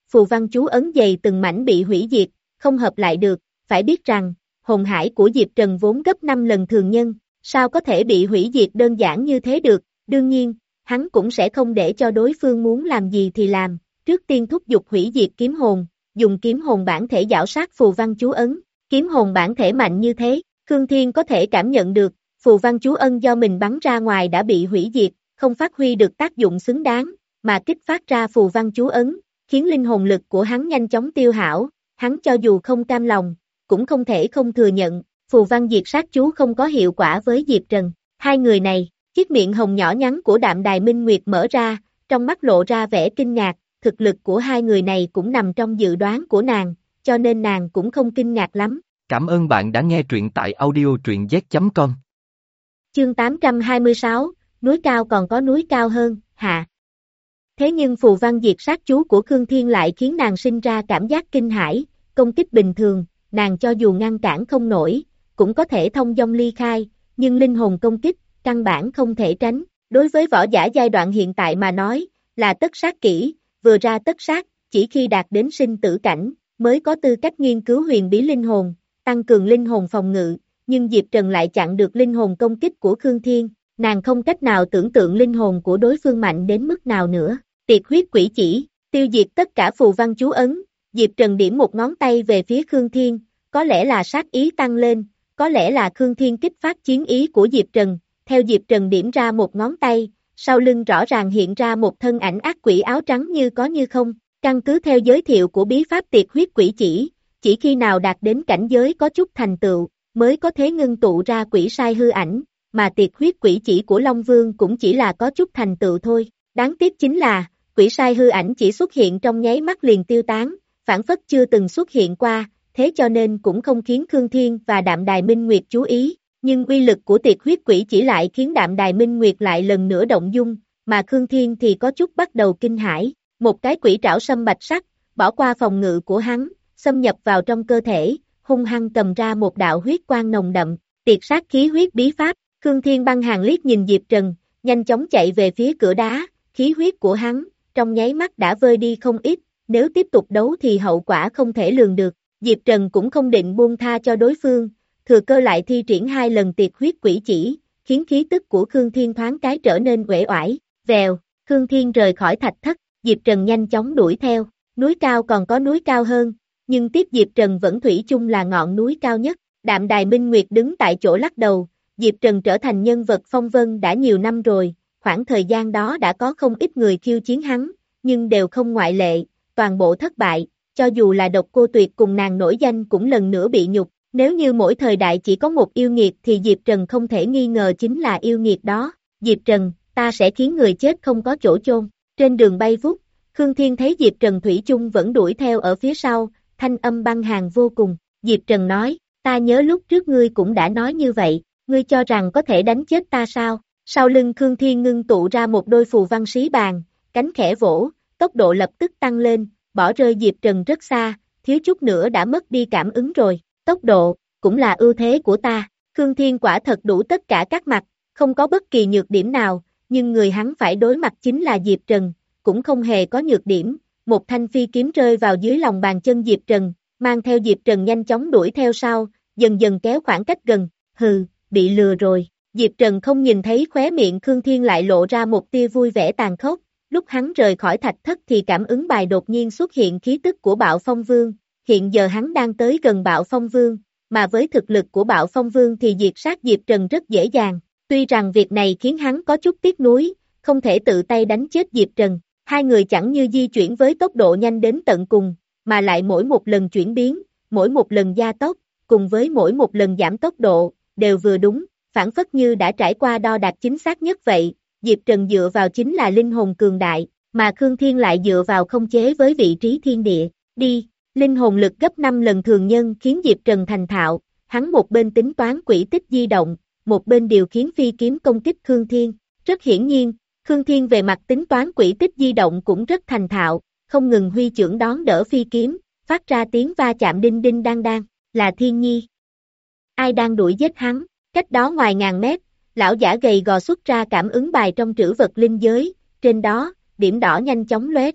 phù văn chú ấn dày từng mảnh bị hủy diệt, không hợp lại được, phải biết rằng, hồn hải của Diệp Trần vốn gấp năm lần thường nhân, sao có thể bị hủy diệt đơn giản như thế được, đương nhiên, hắn cũng sẽ không để cho đối phương muốn làm gì thì làm, trước tiên thúc giục hủy diệt kiếm hồn, dùng kiếm hồn bản thể giảo sát phù văn chú ấn, kiếm hồn bản thể mạnh như thế, Khương Thiên có thể cảm nhận được, phù văn chú ấn do mình bắn ra ngoài đã bị hủy diệt, không phát huy được tác dụng xứng đáng, mà kích phát ra phù văn chú ấn, khiến linh hồn lực của hắn nhanh chóng tiêu hao, hắn cho dù không cam lòng, cũng không thể không thừa nhận, phù văn diệt sát chú không có hiệu quả với Diệp Trần. Hai người này, chiếc miệng hồng nhỏ nhắn của Đạm Đài Minh Nguyệt mở ra, trong mắt lộ ra vẻ kinh ngạc, thực lực của hai người này cũng nằm trong dự đoán của nàng, cho nên nàng cũng không kinh ngạc lắm. Cảm ơn bạn đã nghe truyện tại audio truyện z chấm com. Chương tám trăm hai mươi sáu, núi cao còn có núi cao hơn, hạ. Thế nhưng phù văn diệt sát chú của Khương Thiên lại khiến nàng sinh ra cảm giác kinh hãi, công kích bình thường, nàng cho dù ngăn cản không nổi, cũng có thể thông dong ly khai, nhưng linh hồn công kích, căn bản không thể tránh. Đối với võ giả giai đoạn hiện tại mà nói, là tất sát kỹ, vừa ra tất sát, chỉ khi đạt đến sinh tử cảnh, mới có tư cách nghiên cứu huyền bí linh hồn, tăng cường linh hồn phòng ngự, nhưng Diệp Trần lại chặn được linh hồn công kích của Khương Thiên, nàng không cách nào tưởng tượng linh hồn của đối phương mạnh đến mức nào nữa. Tiệt huyết quỷ chỉ, tiêu diệt tất cả phù văn chú ấn, Diệp Trần điểm một ngón tay về phía Khương Thiên, có lẽ là sát ý tăng lên, có lẽ là Khương Thiên kích phát chiến ý của Diệp Trần, theo Diệp Trần điểm ra một ngón tay, sau lưng rõ ràng hiện ra một thân ảnh ác quỷ áo trắng như có như không, căn cứ theo giới thiệu của bí pháp tiệt huyết quỷ chỉ, chỉ khi nào đạt đến cảnh giới có chút thành tựu, mới có thể ngưng tụ ra quỷ sai hư ảnh, mà tiệt huyết quỷ chỉ của Long Vương cũng chỉ là có chút thành tựu thôi, đáng tiếc chính là, quỷ sai hư ảnh chỉ xuất hiện trong nháy mắt liền tiêu tán, phản phất chưa từng xuất hiện qua, thế cho nên cũng không khiến Khương Thiên và Đạm Đài Minh Nguyệt chú ý, nhưng uy lực của tiệt huyết quỷ chỉ lại khiến Đạm Đài Minh Nguyệt lại lần nữa động dung, mà Khương Thiên thì có chút bắt đầu kinh hãi, một cái quỷ trảo sâm bạch sắc, bỏ qua phòng ngự của hắn, xâm nhập vào trong cơ thể, hung hăng cầm ra một đạo huyết quang nồng đậm, tiệt sát khí huyết bí pháp, Khương Thiên băng hàng liếc nhìn Diệp Trần, nhanh chóng chạy về phía cửa đá, khí huyết của hắn, trong nháy mắt đã vơi đi không ít, nếu tiếp tục đấu thì hậu quả không thể lường được, Diệp Trần cũng không định buông tha cho đối phương, thừa cơ lại thi triển hai lần tiệt huyết quỷ chỉ, khiến khí tức của Khương Thiên thoáng cái trở nên uể oải, vèo, Khương Thiên rời khỏi thạch thất, Diệp Trần nhanh chóng đuổi theo, núi cao còn có núi cao hơn, nhưng tiếp Diệp Trần vẫn thủy chung là ngọn núi cao nhất, Đạm Đài Minh Nguyệt đứng tại chỗ lắc đầu, Diệp Trần trở thành nhân vật phong vân đã nhiều năm rồi, khoảng thời gian đó đã có không ít người khiêu chiến hắn, nhưng đều không ngoại lệ, toàn bộ thất bại, cho dù là Độc Cô Tuyệt cùng nàng nổi danh cũng lần nữa bị nhục, nếu như mỗi thời đại chỉ có một yêu nghiệt thì Diệp Trần không thể nghi ngờ chính là yêu nghiệt đó, Diệp Trần, ta sẽ khiến người chết không có chỗ chôn, trên đường bay vút, Khương Thiên thấy Diệp Trần thủy chung vẫn đuổi theo ở phía sau, thanh âm băng hàng vô cùng, Diệp Trần nói, ta nhớ lúc trước ngươi cũng đã nói như vậy, ngươi cho rằng có thể đánh chết ta sao? Sau lưng Khương Thiên ngưng tụ ra một đôi phù văn xí bàn, cánh khẽ vỗ, tốc độ lập tức tăng lên, bỏ rơi Diệp Trần rất xa, thiếu chút nữa đã mất đi cảm ứng rồi, tốc độ, cũng là ưu thế của ta, Khương Thiên quả thật đủ tất cả các mặt, không có bất kỳ nhược điểm nào, nhưng người hắn phải đối mặt chính là Diệp Trần, cũng không hề có nhược điểm, một thanh phi kiếm rơi vào dưới lòng bàn chân Diệp Trần, mang theo Diệp Trần nhanh chóng đuổi theo sau, dần dần kéo khoảng cách gần, hừ, bị lừa rồi. Diệp Trần không nhìn thấy khóe miệng Khương Thiên lại lộ ra một tia vui vẻ tàn khốc, lúc hắn rời khỏi thạch thất thì cảm ứng bài đột nhiên xuất hiện khí tức của Bạo Phong Vương, hiện giờ hắn đang tới gần Bạo Phong Vương, mà với thực lực của Bạo Phong Vương thì diệt sát Diệp Trần rất dễ dàng, tuy rằng việc này khiến hắn có chút tiếc nuối, không thể tự tay đánh chết Diệp Trần, hai người chẳng như di chuyển với tốc độ nhanh đến tận cùng, mà lại mỗi một lần chuyển biến, mỗi một lần gia tốc, cùng với mỗi một lần giảm tốc độ, đều vừa đúng, phản phất như đã trải qua đo đạc chính xác nhất vậy, Diệp Trần dựa vào chính là linh hồn cường đại, mà Khương Thiên lại dựa vào không chế với vị trí thiên địa, đi, linh hồn lực gấp năm lần thường nhân khiến Diệp Trần thành thạo, hắn một bên tính toán quỹ tích di động, một bên điều khiển phi kiếm công kích Khương Thiên, rất hiển nhiên, Khương Thiên về mặt tính toán quỹ tích di động cũng rất thành thạo, không ngừng huy chưởng đón đỡ phi kiếm, phát ra tiếng va chạm đinh đinh đang đang, là Thiên Nhi. Ai đang đuổi giết hắn? Cách đó ngoài ngàn mét, lão giả gầy gò xuất ra cảm ứng bài trong trữ vật linh giới, trên đó, điểm đỏ nhanh chóng lóe ra,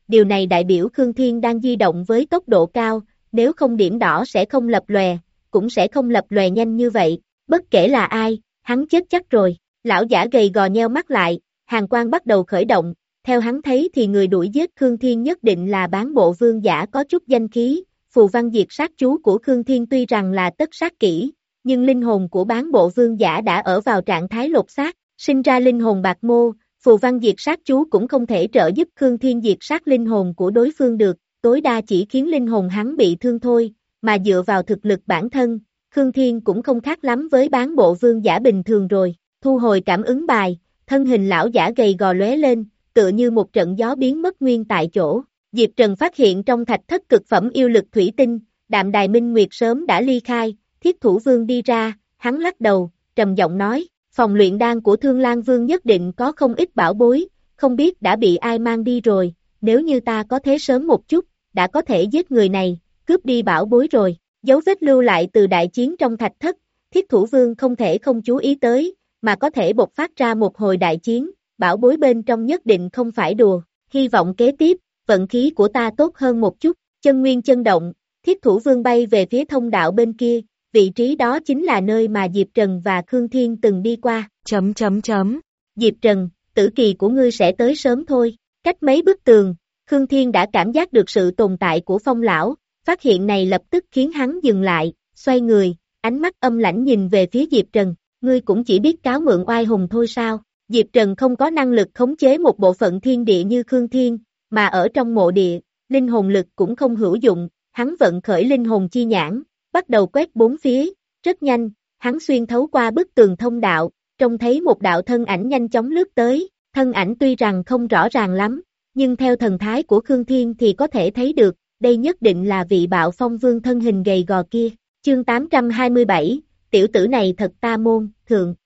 điều này đại biểu Khương Thiên đang di động với tốc độ cao, nếu không điểm đỏ sẽ không lập lòe, cũng sẽ không lập lòe nhanh như vậy, bất kể là ai, hắn chết chắc rồi. Lão giả gầy gò nheo mắt lại, hàn quang bắt đầu khởi động, theo hắn thấy thì người đuổi giết Khương Thiên nhất định là bán bộ vương giả có chút danh khí, phù văn diệt sát chú của Khương Thiên tuy rằng là tất sát kỹ, nhưng linh hồn của bán bộ vương giả đã ở vào trạng thái lột xác, sinh ra linh hồn bạc mô, phù văn diệt sát chú cũng không thể trợ giúp Khương Thiên diệt sát linh hồn của đối phương được, tối đa chỉ khiến linh hồn hắn bị thương thôi, mà dựa vào thực lực bản thân, Khương Thiên cũng không khác lắm với bán bộ vương giả bình thường rồi, thu hồi cảm ứng bài, thân hình lão giả gầy gò lóe lên, tựa như một trận gió biến mất nguyên tại chỗ. Diệp Trần phát hiện trong thạch thất cực phẩm yêu lực thủy tinh, Đạm Đài Minh Nguyệt sớm đã ly khai, Thiết Thủ Vương đi ra, hắn lắc đầu, trầm giọng nói, phòng luyện đan của Thương Lan Vương nhất định có không ít bảo bối, không biết đã bị ai mang đi rồi, nếu như ta có thế sớm một chút, đã có thể giết người này, cướp đi bảo bối rồi. Dấu vết lưu lại từ đại chiến trong thạch thất, Thiết Thủ Vương không thể không chú ý tới, mà có thể bộc phát ra một hồi đại chiến, bảo bối bên trong nhất định không phải đùa, hy vọng kế tiếp, vận khí của ta tốt hơn một chút, chân nguyên chân động, Thiết Thủ Vương bay về phía thông đạo bên kia, vị trí đó chính là nơi mà Diệp Trần và Khương Thiên từng đi qua, chấm chấm chấm, Diệp Trần, tử kỳ của ngươi sẽ tới sớm thôi, cách mấy bức tường, Khương Thiên đã cảm giác được sự tồn tại của Phong lão, phát hiện này lập tức khiến hắn dừng lại, xoay người, ánh mắt âm lãnh nhìn về phía Diệp Trần, ngươi cũng chỉ biết cáo mượn oai hùng thôi sao, Diệp Trần không có năng lực khống chế một bộ phận thiên địa như Khương Thiên, mà ở trong mộ địa, linh hồn lực cũng không hữu dụng, hắn vận khởi linh hồn chi nhãn, bắt đầu quét bốn phía, rất nhanh, hắn xuyên thấu qua bức tường thông đạo, trông thấy một đạo thân ảnh nhanh chóng lướt tới, thân ảnh tuy rằng không rõ ràng lắm, nhưng theo thần thái của Khương Thiên thì có thể thấy được, đây nhất định là vị Bạo Phong Vương thân hình gầy gò kia, chương tám trăm hai mươi bảy, tiểu tử này thật ta môn, thượng.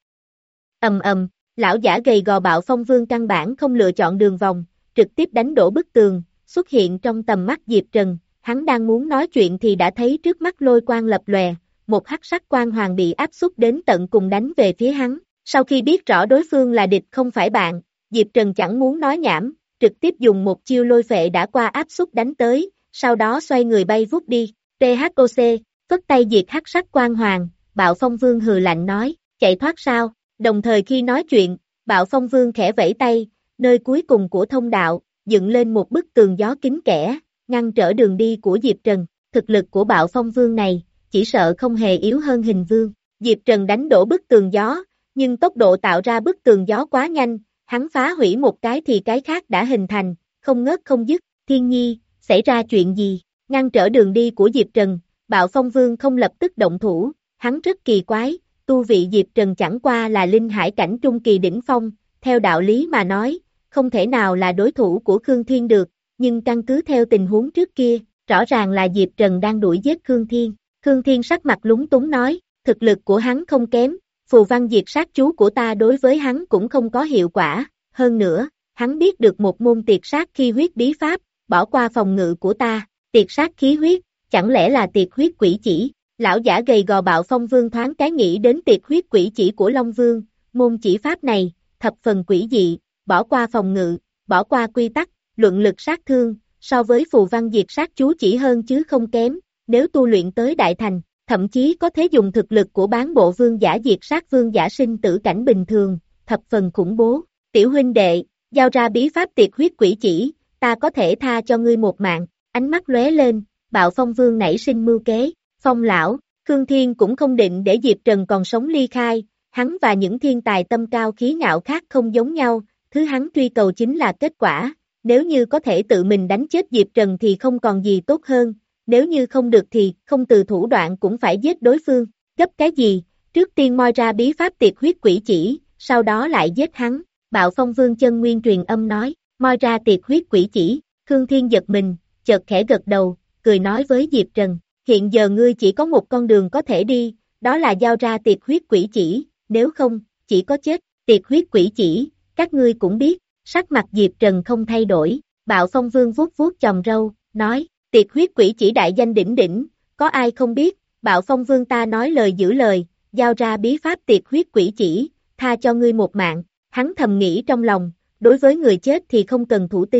Ầm ầm, lão giả gầy gò Bạo Phong Vương căn bản không lựa chọn đường vòng, trực tiếp đánh đổ bức tường, xuất hiện trong tầm mắt Diệp Trần, hắn đang muốn nói chuyện thì đã thấy trước mắt lôi quang lập lòe, một hắc sắc quang hoàng bị áp xúc đến tận cùng đánh về phía hắn, sau khi biết rõ đối phương là địch không phải bạn, Diệp Trần chẳng muốn nói nhảm, trực tiếp dùng một chiêu lôi phệ đã qua áp xúc đánh tới, sau đó xoay người bay vút đi, tê hát o xê, phất tay diệt hắc sắc quang hoàng, Bạo Phong Vương hừ lạnh nói, chạy thoát sao, đồng thời khi nói chuyện, Bạo Phong Vương khẽ vẫy tay, nơi cuối cùng của thông đạo, dựng lên một bức tường gió kín kẽ, ngăn trở đường đi của Diệp Trần, thực lực của Bạo Phong Vương này, chỉ sợ không hề yếu hơn Hình Vương, Diệp Trần đánh đổ bức tường gió, nhưng tốc độ tạo ra bức tường gió quá nhanh, hắn phá hủy một cái thì cái khác đã hình thành, không ngớt không dứt, Thiên Nhi, xảy ra chuyện gì, ngăn trở đường đi của Diệp Trần, Bạo Phong Vương không lập tức động thủ, hắn rất kỳ quái, tu vị Diệp Trần chẳng qua là linh hải cảnh trung kỳ đỉnh phong, theo đạo lý mà nói, không thể nào là đối thủ của Khương Thiên được, nhưng căn cứ theo tình huống trước kia, rõ ràng là Diệp Trần đang đuổi giết Khương Thiên, Khương Thiên sắc mặt lúng túng nói, thực lực của hắn không kém, phù văn diệt sát chú của ta đối với hắn cũng không có hiệu quả, hơn nữa, hắn biết được một môn tiệt sát khí huyết bí pháp, bỏ qua phòng ngự của ta, tiệt sát khí huyết, chẳng lẽ là tiệt huyết quỷ chỉ, lão giả gầy gò Bạo Phong Vương thoáng cái nghĩ đến tiệt huyết quỷ chỉ của Long Vương, môn chỉ pháp này, thập phần quỷ dị, bỏ qua phòng ngự, bỏ qua quy tắc, luận lực sát thương, so với phù văn diệt sát chú chỉ hơn chứ không kém, nếu tu luyện tới đại thành, thậm chí có thể dùng thực lực của bán bộ vương giả diệt sát vương giả sinh tử cảnh bình thường, thập phần khủng bố, tiểu huynh đệ, giao ra bí pháp tiệt huyết quỷ chỉ, ta có thể tha cho ngươi một mạng, ánh mắt lóe lên, Bạo Phong Vương nảy sinh mưu kế, Phong lão, Khương Thiên cũng không định để Diệp Trần còn sống ly khai, hắn và những thiên tài tâm cao khí ngạo khác không giống nhau, thứ hắn truy cầu chính là kết quả, nếu như có thể tự mình đánh chết Diệp Trần thì không còn gì tốt hơn, nếu như không được thì không từ thủ đoạn cũng phải giết đối phương, gấp cái gì, trước tiên moi ra bí pháp tiệt huyết quỷ chỉ, sau đó lại giết hắn, Bạo Phong Vương chân nguyên truyền âm nói, moi ra tiệt huyết quỷ chỉ, Khương Thiên giật mình, chợt khẽ gật đầu, cười nói với Diệp Trần, hiện giờ ngươi chỉ có một con đường có thể đi, đó là giao ra tiệt huyết quỷ chỉ, nếu không, chỉ có chết, tiệt huyết quỷ chỉ, các ngươi cũng biết, sắc mặt Diệp Trần không thay đổi, Bạo Phong Vương vuốt vuốt chòm râu, nói, tiệt huyết quỷ chỉ đại danh đỉnh đỉnh, có ai không biết, Bạo Phong Vương ta nói lời giữ lời, giao ra bí pháp tiệt huyết quỷ chỉ, tha cho ngươi một mạng, hắn thầm nghĩ trong lòng, đối với người chết thì không cần thủ tín,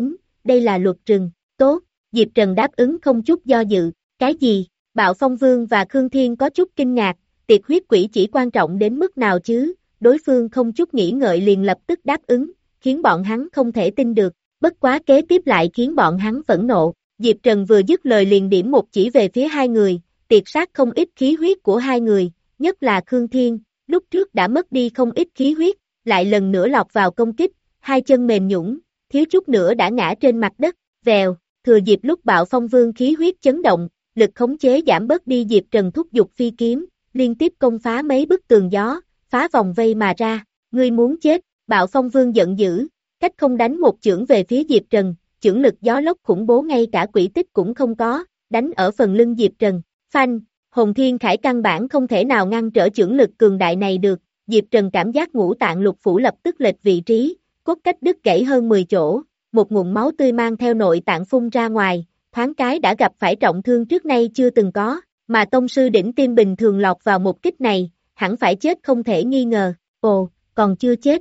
đây là luật rừng, tốt, Diệp Trần đáp ứng không chút do dự, cái gì, Bạo Phong Vương và Khương Thiên có chút kinh ngạc, tiệt huyết quỷ chỉ quan trọng đến mức nào chứ, đối phương không chút nghĩ ngợi liền lập tức đáp ứng, khiến bọn hắn không thể tin được, bất quá kế tiếp lại khiến bọn hắn phẫn nộ, Diệp Trần vừa dứt lời liền điểm một chỉ về phía hai người, tiệt sát không ít khí huyết của hai người, nhất là Khương Thiên, lúc trước đã mất đi không ít khí huyết, lại lần nữa lọt vào công kích, hai chân mềm nhũn, thiếu chút nữa đã ngã trên mặt đất, vèo, thừa dịp lúc Bạo Phong Vương khí huyết chấn động, lực khống chế giảm bớt đi, Diệp Trần thúc giục phi kiếm, liên tiếp công phá mấy bức tường gió, phá vòng vây mà ra, ngươi muốn chết, Bạo Phong Vương giận dữ, cách không đánh một chưởng về phía Diệp Trần, chưởng lực gió lốc khủng bố ngay cả quỷ tích cũng không có, đánh ở phần lưng Diệp Trần, phanh, Hồn Thiên Khải căn bản không thể nào ngăn trở chưởng lực cường đại này được, Diệp Trần cảm giác ngũ tạng lục phủ lập tức lệch vị trí, cốt cách đứt gãy hơn mười chỗ, một nguồn máu tươi mang theo nội tạng phun ra ngoài, thoáng cái đã gặp phải trọng thương trước nay chưa từng có, mà tông sư đỉnh tiêm bình thường lọt vào một kích này, hẳn phải chết không thể nghi ngờ, ồ, còn chưa chết.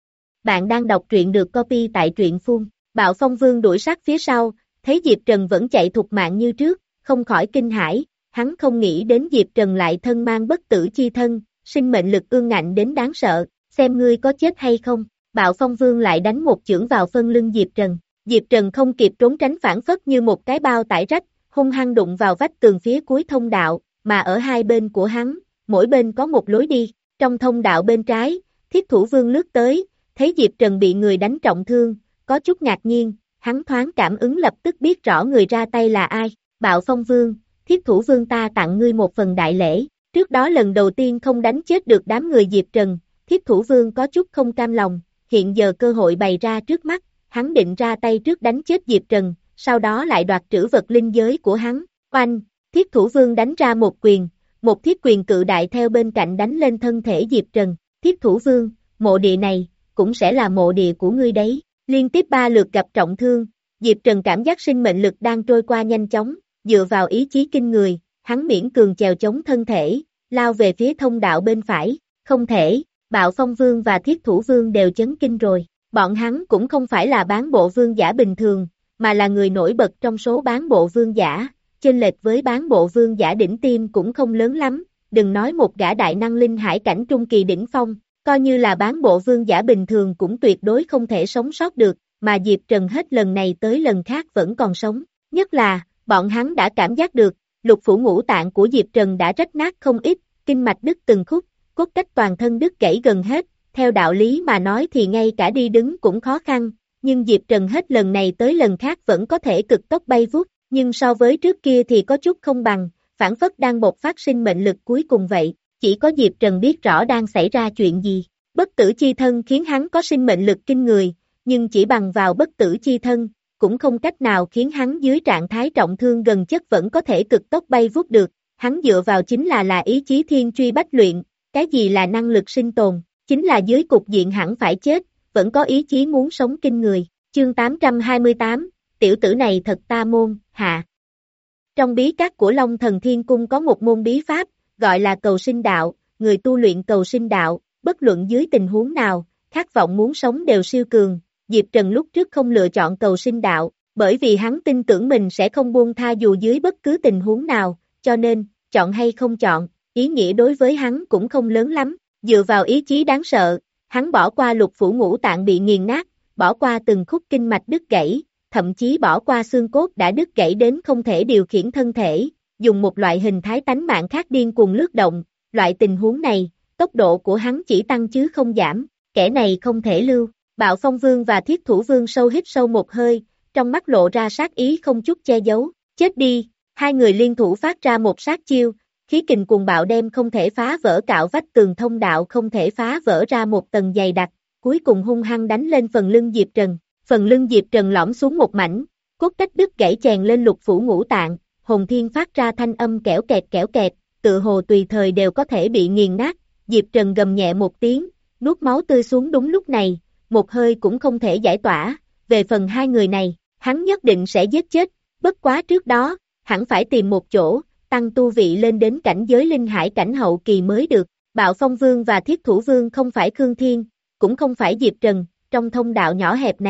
Bạn đang đọc truyện được copy tại truyện phun, Bạo Phong Vương đuổi sát phía sau, thấy Diệp Trần vẫn chạy thục mạng như trước, không khỏi kinh hãi, hắn không nghĩ đến Diệp Trần lại thân mang bất tử chi thân, sinh mệnh lực ương ngạnh đến đáng sợ, xem ngươi có chết hay không, Bạo Phong Vương lại đánh một chưởng vào phân lưng Diệp Trần, Diệp Trần không kịp trốn tránh phản phất như một cái bao tải rách, hung hăng đụng vào vách tường phía cuối thông đạo, mà ở hai bên của hắn, mỗi bên có một lối đi, trong thông đạo bên trái, Thiết Thủ Vương lướt tới, thấy Diệp Trần bị người đánh trọng thương, có chút ngạc nhiên, hắn thoáng cảm ứng lập tức biết rõ người ra tay là ai, Bạo Phong Vương, Thiết Thủ Vương ta tặng ngươi một phần đại lễ, trước đó lần đầu tiên không đánh chết được đám người Diệp Trần, Thiết Thủ Vương có chút không cam lòng, hiện giờ cơ hội bày ra trước mắt, hắn định ra tay trước đánh chết Diệp Trần, sau đó lại đoạt trữ vật linh giới của hắn, oanh, Thiết Thủ Vương đánh ra một quyền, một thiết quyền cự đại theo bên cạnh đánh lên thân thể Diệp Trần, Thiết Thủ Vương, mộ địa này, cũng sẽ là mộ địa của ngươi đấy, liên tiếp ba lượt gặp trọng thương, Diệp Trần cảm giác sinh mệnh lực đang trôi qua nhanh chóng, dựa vào ý chí kinh người, hắn miễn cường chèo chống thân thể, lao về phía thông đạo bên phải, không thể, Bạo Phong Vương và Thiết Thủ Vương đều chấn kinh rồi, bọn hắn cũng không phải là bán bộ vương giả bình thường, mà là người nổi bật trong số bán bộ vương giả, chênh lệch với bán bộ vương giả đỉnh tiêm cũng không lớn lắm, đừng nói một gã đại năng linh hải cảnh trung kỳ đỉnh phong, coi như là bán bộ vương giả bình thường cũng tuyệt đối không thể sống sót được, mà Diệp Trần hết lần này tới lần khác vẫn còn sống, nhất là, bọn hắn đã cảm giác được, lục phủ ngũ tạng của Diệp Trần đã rách nát không ít, kinh mạch đứt từng khúc, cốt cách toàn thân đứt gãy gần hết, theo đạo lý mà nói thì ngay cả đi đứng cũng khó khăn, nhưng Diệp Trần hết lần này tới lần khác vẫn có thể cực tốc bay vút, nhưng so với trước kia thì có chút không bằng, phản phất đang bộc phát sinh mệnh lực cuối cùng vậy, chỉ có Diệp Trần biết rõ đang xảy ra chuyện gì, bất tử chi thân khiến hắn có sinh mệnh lực kinh người, nhưng chỉ bằng vào bất tử chi thân, cũng không cách nào khiến hắn dưới trạng thái trọng thương gần chất vẫn có thể cực tốc bay vút được, hắn dựa vào chính là là ý chí thiên truy bách luyện, cái gì là năng lực sinh tồn, chính là dưới cục diện hẳn phải chết, vẫn có ý chí muốn sống kinh người, chương tám trăm hai mươi tám, tiểu tử này thật ta môn, hạ. Trong bí các của Long Thần Thiên Cung có một môn bí pháp, gọi là cầu sinh đạo, người tu luyện cầu sinh đạo, bất luận dưới tình huống nào, khát vọng muốn sống đều siêu cường, Diệp Trần lúc trước không lựa chọn cầu sinh đạo, bởi vì hắn tin tưởng mình sẽ không buông tha dù dưới bất cứ tình huống nào, cho nên, chọn hay không chọn, ý nghĩa đối với hắn cũng không lớn lắm, dựa vào ý chí đáng sợ, hắn bỏ qua lục phủ ngũ tạng bị nghiền nát, bỏ qua từng khúc kinh mạch đứt gãy, thậm chí bỏ qua xương cốt đã đứt gãy đến không thể điều khiển thân thể, dùng một loại hình thái tánh mạng khác điên cuồng lướt động, loại tình huống này, tốc độ của hắn chỉ tăng chứ không giảm, kẻ này không thể lưu. Bạo Phong Vương và Thiết Thủ Vương sâu hít sâu một hơi, trong mắt lộ ra sát ý không chút che giấu, chết đi, hai người liên thủ phát ra một sát chiêu, khí kình cuồng bạo đem không thể phá vỡ cạo vách tường thông đạo không thể phá vỡ ra một tầng dày đặc, cuối cùng hung hăng đánh lên phần lưng Diệp Trần, phần lưng Diệp Trần lõm xuống một mảnh, cốt cách đứt gãy chèn lên lục phủ ngũ tạng, hồn thiên phát ra thanh âm kẽo kẹt kẽo kẹt, tự hồ tùy thời đều có thể bị nghiền nát, Diệp Trần gầm nhẹ một tiếng, nuốt máu tươi xuống đúng lúc này, một hơi cũng không thể giải tỏa, về phần hai người này, hắn nhất định sẽ giết chết, bất quá trước đó, hẳn phải tìm một chỗ, tăng tu vị lên đến cảnh giới linh hải cảnh hậu kỳ mới được, Bạo Phong Vương và Thiết Thủ Vương không phải Khương Thiên, cũng không phải Diệp Trần, trong thông đạo nhỏ hẹp này,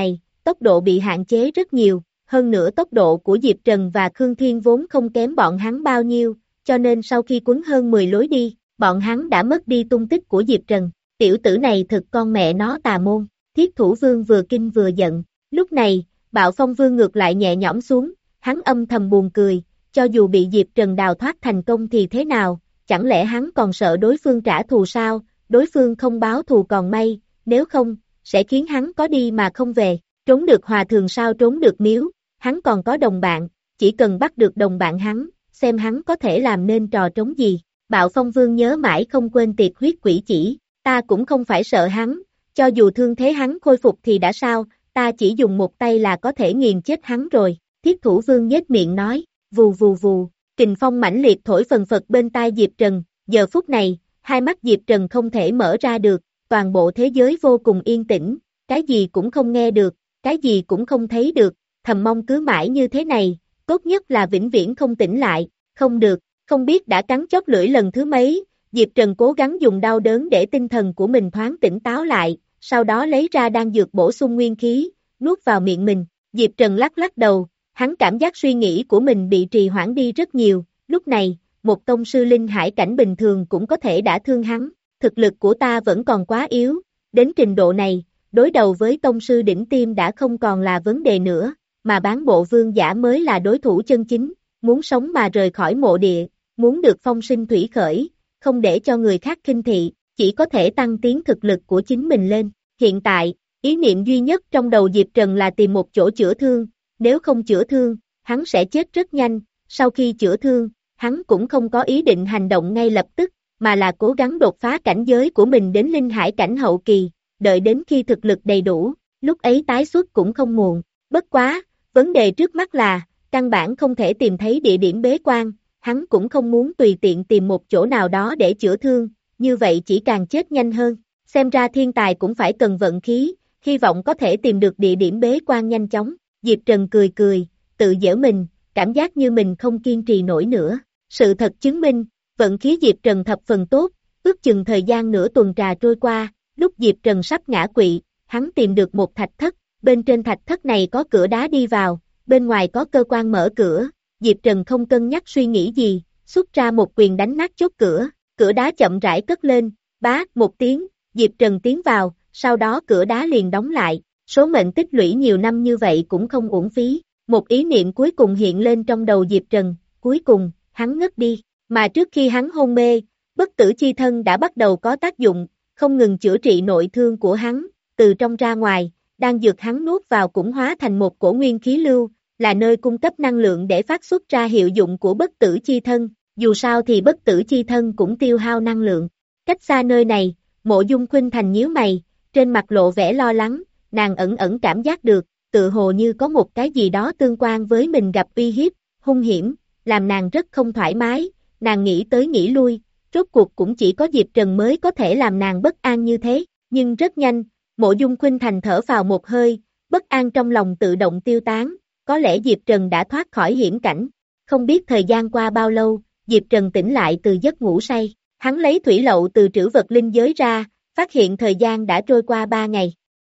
tốc độ bị hạn chế rất nhiều, hơn nữa tốc độ của Diệp Trần và Khương Thiên vốn không kém bọn hắn bao nhiêu, cho nên sau khi quấn hơn mười lối đi, bọn hắn đã mất đi tung tích của Diệp Trần. Tiểu tử này thực con mẹ nó tà môn, Thiết Thủ Vương vừa kinh vừa giận. Lúc này, Bạo Phong Vương ngược lại nhẹ nhõm xuống, hắn âm thầm buồn cười, cho dù bị Diệp Trần đào thoát thành công thì thế nào, chẳng lẽ hắn còn sợ đối phương trả thù sao, đối phương không báo thù còn may, nếu không, sẽ khiến hắn có đi mà không về, trốn được hòa thường sao trốn được miếu, hắn còn có đồng bạn, chỉ cần bắt được đồng bạn hắn, xem hắn có thể làm nên trò trống gì. Bạo Phong Vương nhớ mãi không quên tiệt huyết quỷ chỉ, ta cũng không phải sợ hắn, cho dù thương thế hắn khôi phục thì đã sao, ta chỉ dùng một tay là có thể nghiền chết hắn rồi. Thiết Thủ Vương nhếch miệng nói, vù vù vù, kình phong mãnh liệt thổi phần phật bên tai Diệp Trần, giờ phút này, hai mắt Diệp Trần không thể mở ra được, toàn bộ thế giới vô cùng yên tĩnh, cái gì cũng không nghe được, cái gì cũng không thấy được, thầm mong cứ mãi như thế này, tốt nhất là vĩnh viễn không tỉnh lại, không được, không biết đã cắn chóp lưỡi lần thứ mấy, Diệp Trần cố gắng dùng đau đớn để tinh thần của mình thoáng tỉnh táo lại, sau đó lấy ra đan dược bổ sung nguyên khí, nuốt vào miệng mình, Diệp Trần lắc lắc đầu, hắn cảm giác suy nghĩ của mình bị trì hoãn đi rất nhiều, lúc này, một tông sư linh hải cảnh bình thường cũng có thể đã thương hắn, thực lực của ta vẫn còn quá yếu, đến trình độ này, đối đầu với tông sư đỉnh tiêm đã không còn là vấn đề nữa, mà bán bộ vương giả mới là đối thủ chân chính, muốn sống mà rời khỏi mộ địa, muốn được phong sinh thủy khởi, không để cho người khác khinh thị, chỉ có thể tăng tiến thực lực của chính mình lên. Hiện tại, ý niệm duy nhất trong đầu Diệp Trần là tìm một chỗ chữa thương, nếu không chữa thương, hắn sẽ chết rất nhanh, sau khi chữa thương, hắn cũng không có ý định hành động ngay lập tức, mà là cố gắng đột phá cảnh giới của mình đến linh hải cảnh hậu kỳ, đợi đến khi thực lực đầy đủ, lúc ấy tái xuất cũng không muộn. Bất quá, vấn đề trước mắt là, căn bản không thể tìm thấy địa điểm bế quan, hắn cũng không muốn tùy tiện tìm một chỗ nào đó để chữa thương, như vậy chỉ càng chết nhanh hơn. Xem ra thiên tài cũng phải cần vận khí, hy vọng có thể tìm được địa điểm bế quan nhanh chóng. Diệp Trần cười cười, tự giễu mình, cảm giác như mình không kiên trì nổi nữa. Sự thật chứng minh, vận khí Diệp Trần thập phần tốt, ước chừng thời gian nửa tuần trà trôi qua, lúc Diệp Trần sắp ngã quỵ, hắn tìm được một thạch thất, bên trên thạch thất này có cửa đá đi vào, bên ngoài có cơ quan mở cửa, Diệp Trần không cân nhắc suy nghĩ gì, xuất ra một quyền đánh nát chốt cửa, cửa đá chậm rãi cất lên, bá, một tiếng, Diệp Trần tiến vào, sau đó cửa đá liền đóng lại, số mệnh tích lũy nhiều năm như vậy cũng không uổng phí, một ý niệm cuối cùng hiện lên trong đầu Diệp Trần, cuối cùng, hắn ngất đi, mà trước khi hắn hôn mê, bất tử chi thân đã bắt đầu có tác dụng, không ngừng chữa trị nội thương của hắn, từ trong ra ngoài, đan dược hắn nuốt vào cũng hóa thành một cổ nguyên khí lưu, là nơi cung cấp năng lượng để phát xuất ra hiệu dụng của bất tử chi thân, dù sao thì bất tử chi thân cũng tiêu hao năng lượng. Cách xa nơi này, Mộ Dung Khuynh Thành nhíu mày, trên mặt lộ vẻ lo lắng, nàng ẩn ẩn cảm giác được, tự hồ như có một cái gì đó tương quan với mình gặp uy hiếp, hung hiểm, làm nàng rất không thoải mái, nàng nghĩ tới nghĩ lui, rốt cuộc cũng chỉ có Diệp Trần mới có thể làm nàng bất an như thế, nhưng rất nhanh, Mộ Dung Khuynh Thành thở phào một hơi, bất an trong lòng tự động tiêu tán, có lẽ Diệp Trần đã thoát khỏi hiểm cảnh, không biết thời gian qua bao lâu, Diệp Trần tỉnh lại từ giấc ngủ say, hắn lấy thủy lậu từ trữ vật linh giới ra, phát hiện thời gian đã trôi qua ba ngày.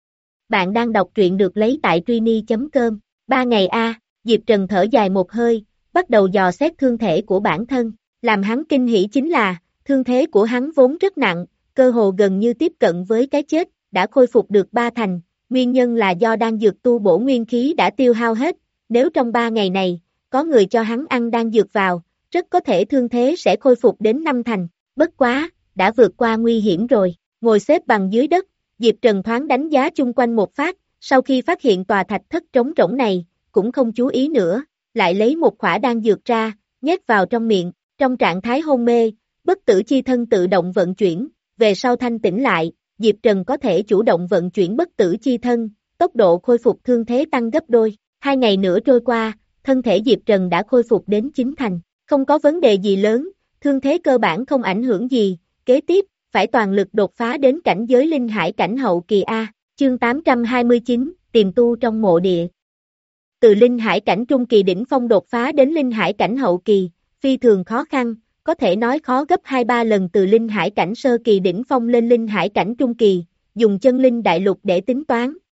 Bạn đang đọc truyện được lấy tại Trini chấm com, ba ngày a, Diệp Trần thở dài một hơi, bắt đầu dò xét thương thể của bản thân, làm hắn kinh hỉ chính là, thương thế của hắn vốn rất nặng, cơ hồ gần như tiếp cận với cái chết, đã khôi phục được ba thành, nguyên nhân là do đan dược tu bổ nguyên khí đã tiêu hao hết, nếu trong ba ngày này, có người cho hắn ăn đan dược vào, rất có thể thương thế sẽ khôi phục đến năm thành, bất quá, đã vượt qua nguy hiểm rồi, ngồi xếp bằng dưới đất, Diệp Trần thoáng đánh giá chung quanh một phát, sau khi phát hiện tòa thạch thất trống rỗng này, cũng không chú ý nữa, lại lấy một khỏa đan dược ra, nhét vào trong miệng, trong trạng thái hôn mê, bất tử chi thân tự động vận chuyển, về sau thanh tỉnh lại, Diệp Trần có thể chủ động vận chuyển bất tử chi thân, tốc độ khôi phục thương thế tăng gấp đôi, hai ngày nữa trôi qua, thân thể Diệp Trần đã khôi phục đến chín thành, không có vấn đề gì lớn, thương thế cơ bản không ảnh hưởng gì, kế tiếp, phải toàn lực đột phá đến cảnh giới linh hải cảnh hậu kỳ A, chương tám trăm hai mươi chín, tìm tu trong mộ địa. Từ linh hải cảnh trung kỳ đỉnh phong đột phá đến linh hải cảnh hậu kỳ, phi thường khó khăn, có thể nói khó gấp hai ba lần từ linh hải cảnh sơ kỳ đỉnh phong lên linh hải cảnh trung kỳ, dùng chân linh đại lục để tính toán,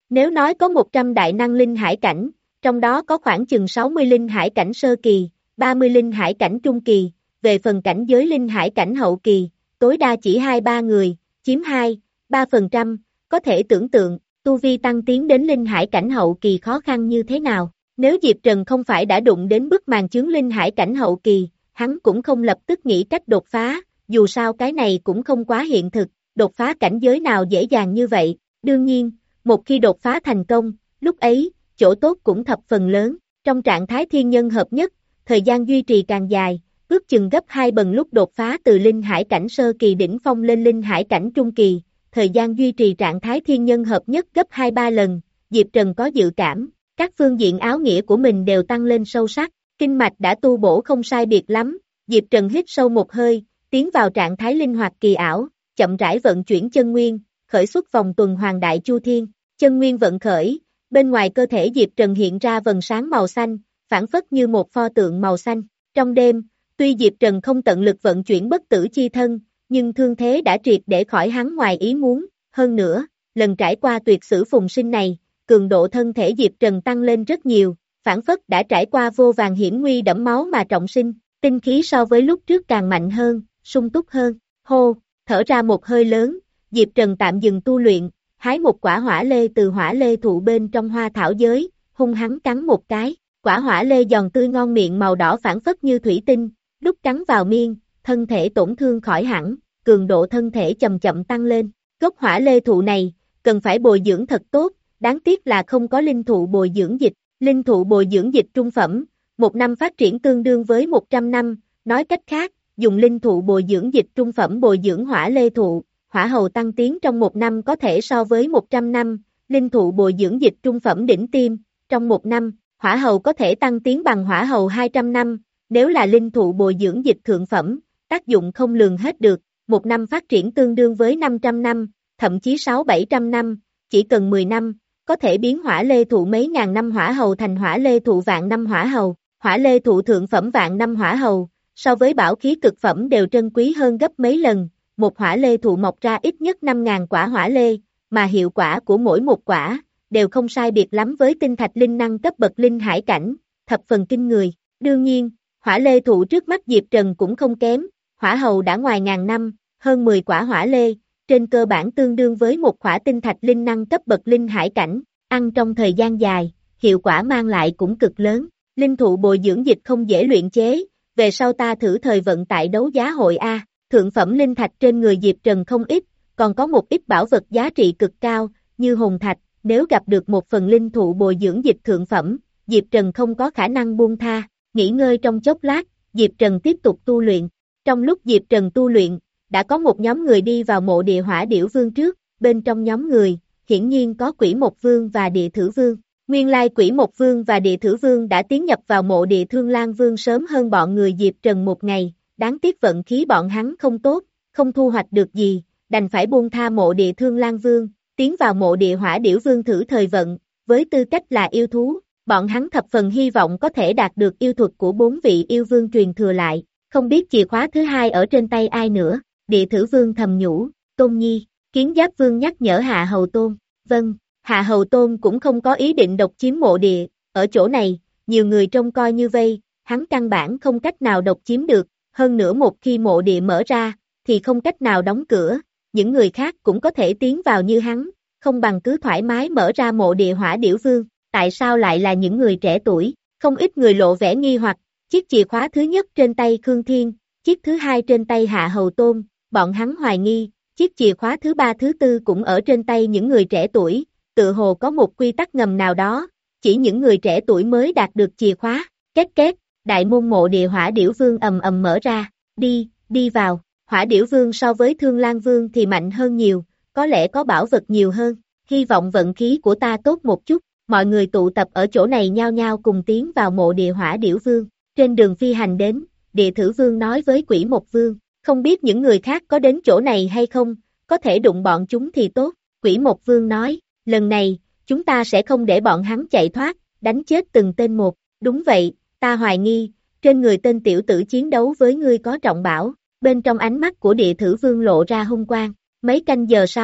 Nếu nói có một trăm đại năng linh hải cảnh, trong đó có khoảng chừng sáu mươi linh hải cảnh sơ kỳ, ba mươi linh hải cảnh trung kỳ, về phần cảnh giới linh hải cảnh hậu kỳ, tối đa chỉ hai ba người, chiếm hai, ba phần trăm, có thể tưởng tượng, tu vi tăng tiến đến linh hải cảnh hậu kỳ khó khăn như thế nào. Nếu Diệp Trần không phải đã đụng đến bức màn chướng linh hải cảnh hậu kỳ, hắn cũng không lập tức nghĩ cách đột phá, dù sao cái này cũng không quá hiện thực, đột phá cảnh giới nào dễ dàng như vậy. Đương nhiên, một khi đột phá thành công, lúc ấy, chỗ tốt cũng thập phần lớn, trong trạng thái thiên nhân hợp nhất, thời gian duy trì càng dài, ước chừng gấp hai lần lúc đột phá từ linh hải cảnh sơ kỳ đỉnh phong lên linh hải cảnh trung kỳ, thời gian duy trì trạng thái thiên nhân hợp nhất gấp hai ba lần, Diệp Trần có dự cảm, các phương diện áo nghĩa của mình đều tăng lên sâu sắc, kinh mạch đã tu bổ không sai biệt lắm, Diệp Trần hít sâu một hơi, tiến vào trạng thái linh hoạt kỳ ảo, chậm rãi vận chuyển chân nguyên, khởi xuất vòng tuần hoàn đại chu thiên, chân nguyên vận khởi, bên ngoài cơ thể Diệp Trần hiện ra vầng sáng màu xanh, phản phất như một pho tượng màu xanh. Trong đêm, tuy Diệp Trần không tận lực vận chuyển bất tử chi thân, nhưng thương thế đã triệt để khỏi hắn ngoài ý muốn, hơn nữa, lần trải qua tuyệt sử phùng sinh này, cường độ thân thể Diệp Trần tăng lên rất nhiều, phản phất đã trải qua vô vàn hiểm nguy đẫm máu mà trọng sinh, tinh khí so với lúc trước càng mạnh hơn, sung túc hơn, hô, thở ra một hơi lớn, Diệp Trần tạm dừng tu luyện, hái một quả hỏa lê từ hỏa lê thụ bên trong hoa thảo giới, hung hắn cắn một cái, quả hỏa lê giòn tươi ngon miệng màu đỏ phản phất như thủy tinh, lúc cắn vào miên, thân thể tổn thương khỏi hẳn, cường độ thân thể chậm chậm tăng lên, gốc hỏa lê thụ này, cần phải bồi dưỡng thật tốt, đáng tiếc là không có linh thụ bồi dưỡng dịch, linh thụ bồi dưỡng dịch trung phẩm, một năm phát triển tương đương với một trăm năm, nói cách khác, dùng linh thụ bồi dưỡng dịch trung phẩm bồi dưỡng hỏa lê thụ, hỏa hầu tăng tiến trong một năm có thể so với một trăm năm, linh thụ bồi dưỡng dịch trung phẩm đỉnh tiêm, trong một năm, hỏa hầu có thể tăng tiến bằng hỏa hầu hai trăm năm, nếu là linh thụ bồi dưỡng dịch thượng phẩm, tác dụng không lường hết được, một năm phát triển tương đương với năm trăm năm, thậm chí sáu bảy trăm năm, chỉ cần mười năm, có thể biến hỏa lê thụ mấy ngàn năm hỏa hầu thành hỏa lê thụ vạn năm hỏa hầu, hỏa lê thụ thượng phẩm vạn năm hỏa hầu, so với bảo khí cực phẩm đều trân quý hơn gấp mấy lần, một hỏa lê thụ mọc ra ít nhất năm ngàn quả hỏa lê, mà hiệu quả của mỗi một quả, đều không sai biệt lắm với tinh thạch linh năng cấp bậc linh hải cảnh, thập phần kinh người, đương nhiên, hỏa lê thụ trước mắt Diệp Trần cũng không kém, hỏa hầu đã ngoài ngàn năm, hơn mười quả hỏa lê, trên cơ bản tương đương với một quả tinh thạch linh năng cấp bậc linh hải cảnh, ăn trong thời gian dài, hiệu quả mang lại cũng cực lớn, linh thụ bồi dưỡng dịch không dễ luyện chế, về sau ta thử thời vận tại đấu giá hội A, thượng phẩm linh thạch trên người Diệp Trần không ít, còn có một ít bảo vật giá trị cực cao, như hồn thạch, nếu gặp được một phần linh thụ bồi dưỡng dịch thượng phẩm, Diệp Trần không có khả năng buông tha, nghỉ ngơi trong chốc lát, Diệp Trần tiếp tục tu luyện, trong lúc Diệp Trần tu luyện, đã có một nhóm người đi vào mộ địa hỏa điểu vương trước, bên trong nhóm người, hiển nhiên có quỷ một vương và địa thử vương. Nguyên lai quỷ một vương và địa thử vương đã tiến nhập vào mộ địa thương lang vương sớm hơn bọn người Diệp Trần một ngày, đáng tiếc vận khí bọn hắn không tốt, không thu hoạch được gì, đành phải buông tha mộ địa thương lang vương, tiến vào mộ địa hỏa điểu vương thử thời vận, với tư cách là yêu thú, bọn hắn thập phần hy vọng có thể đạt được yêu thuật của bốn vị yêu vương truyền thừa lại, không biết chìa khóa thứ hai ở trên tay ai nữa, địa thử vương thầm nhủ, Tôn Nhi, kiến giáp vương nhắc nhở Hạ Hầu Tôn, vâng. Hạ Hầu Tôn cũng không có ý định độc chiếm mộ địa, ở chỗ này, nhiều người trông coi như vây, hắn căn bản không cách nào độc chiếm được, hơn nữa một khi mộ địa mở ra, thì không cách nào đóng cửa, những người khác cũng có thể tiến vào như hắn, không bằng cứ thoải mái mở ra mộ địa hỏa điểu vương, tại sao lại là những người trẻ tuổi, không ít người lộ vẻ nghi hoặc, chiếc chìa khóa thứ nhất trên tay Khương Thiên, chiếc thứ hai trên tay Hạ Hầu Tôn, bọn hắn hoài nghi, chiếc chìa khóa thứ ba thứ tư cũng ở trên tay những người trẻ tuổi. Tự hồ có một quy tắc ngầm nào đó, chỉ những người trẻ tuổi mới đạt được chìa khóa, két két, đại môn mộ địa hỏa điểu vương ầm ầm mở ra, đi, đi vào, hỏa điểu vương so với thương lang vương thì mạnh hơn nhiều, có lẽ có bảo vật nhiều hơn, hy vọng vận khí của ta tốt một chút, mọi người tụ tập ở chỗ này nhao nhao cùng tiến vào mộ địa hỏa điểu vương, trên đường phi hành đến, địa thử vương nói với quỷ một vương, không biết những người khác có đến chỗ này hay không, có thể đụng bọn chúng thì tốt, quỷ một vương nói. Lần này, chúng ta sẽ không để bọn hắn chạy thoát, đánh chết từng tên một. Đúng vậy, ta hoài nghi, trên người tên tiểu tử chiến đấu với ngươi có trọng bảo. Bên trong ánh mắt của địa thử vương lộ ra hung quang. Mấy canh giờ sau,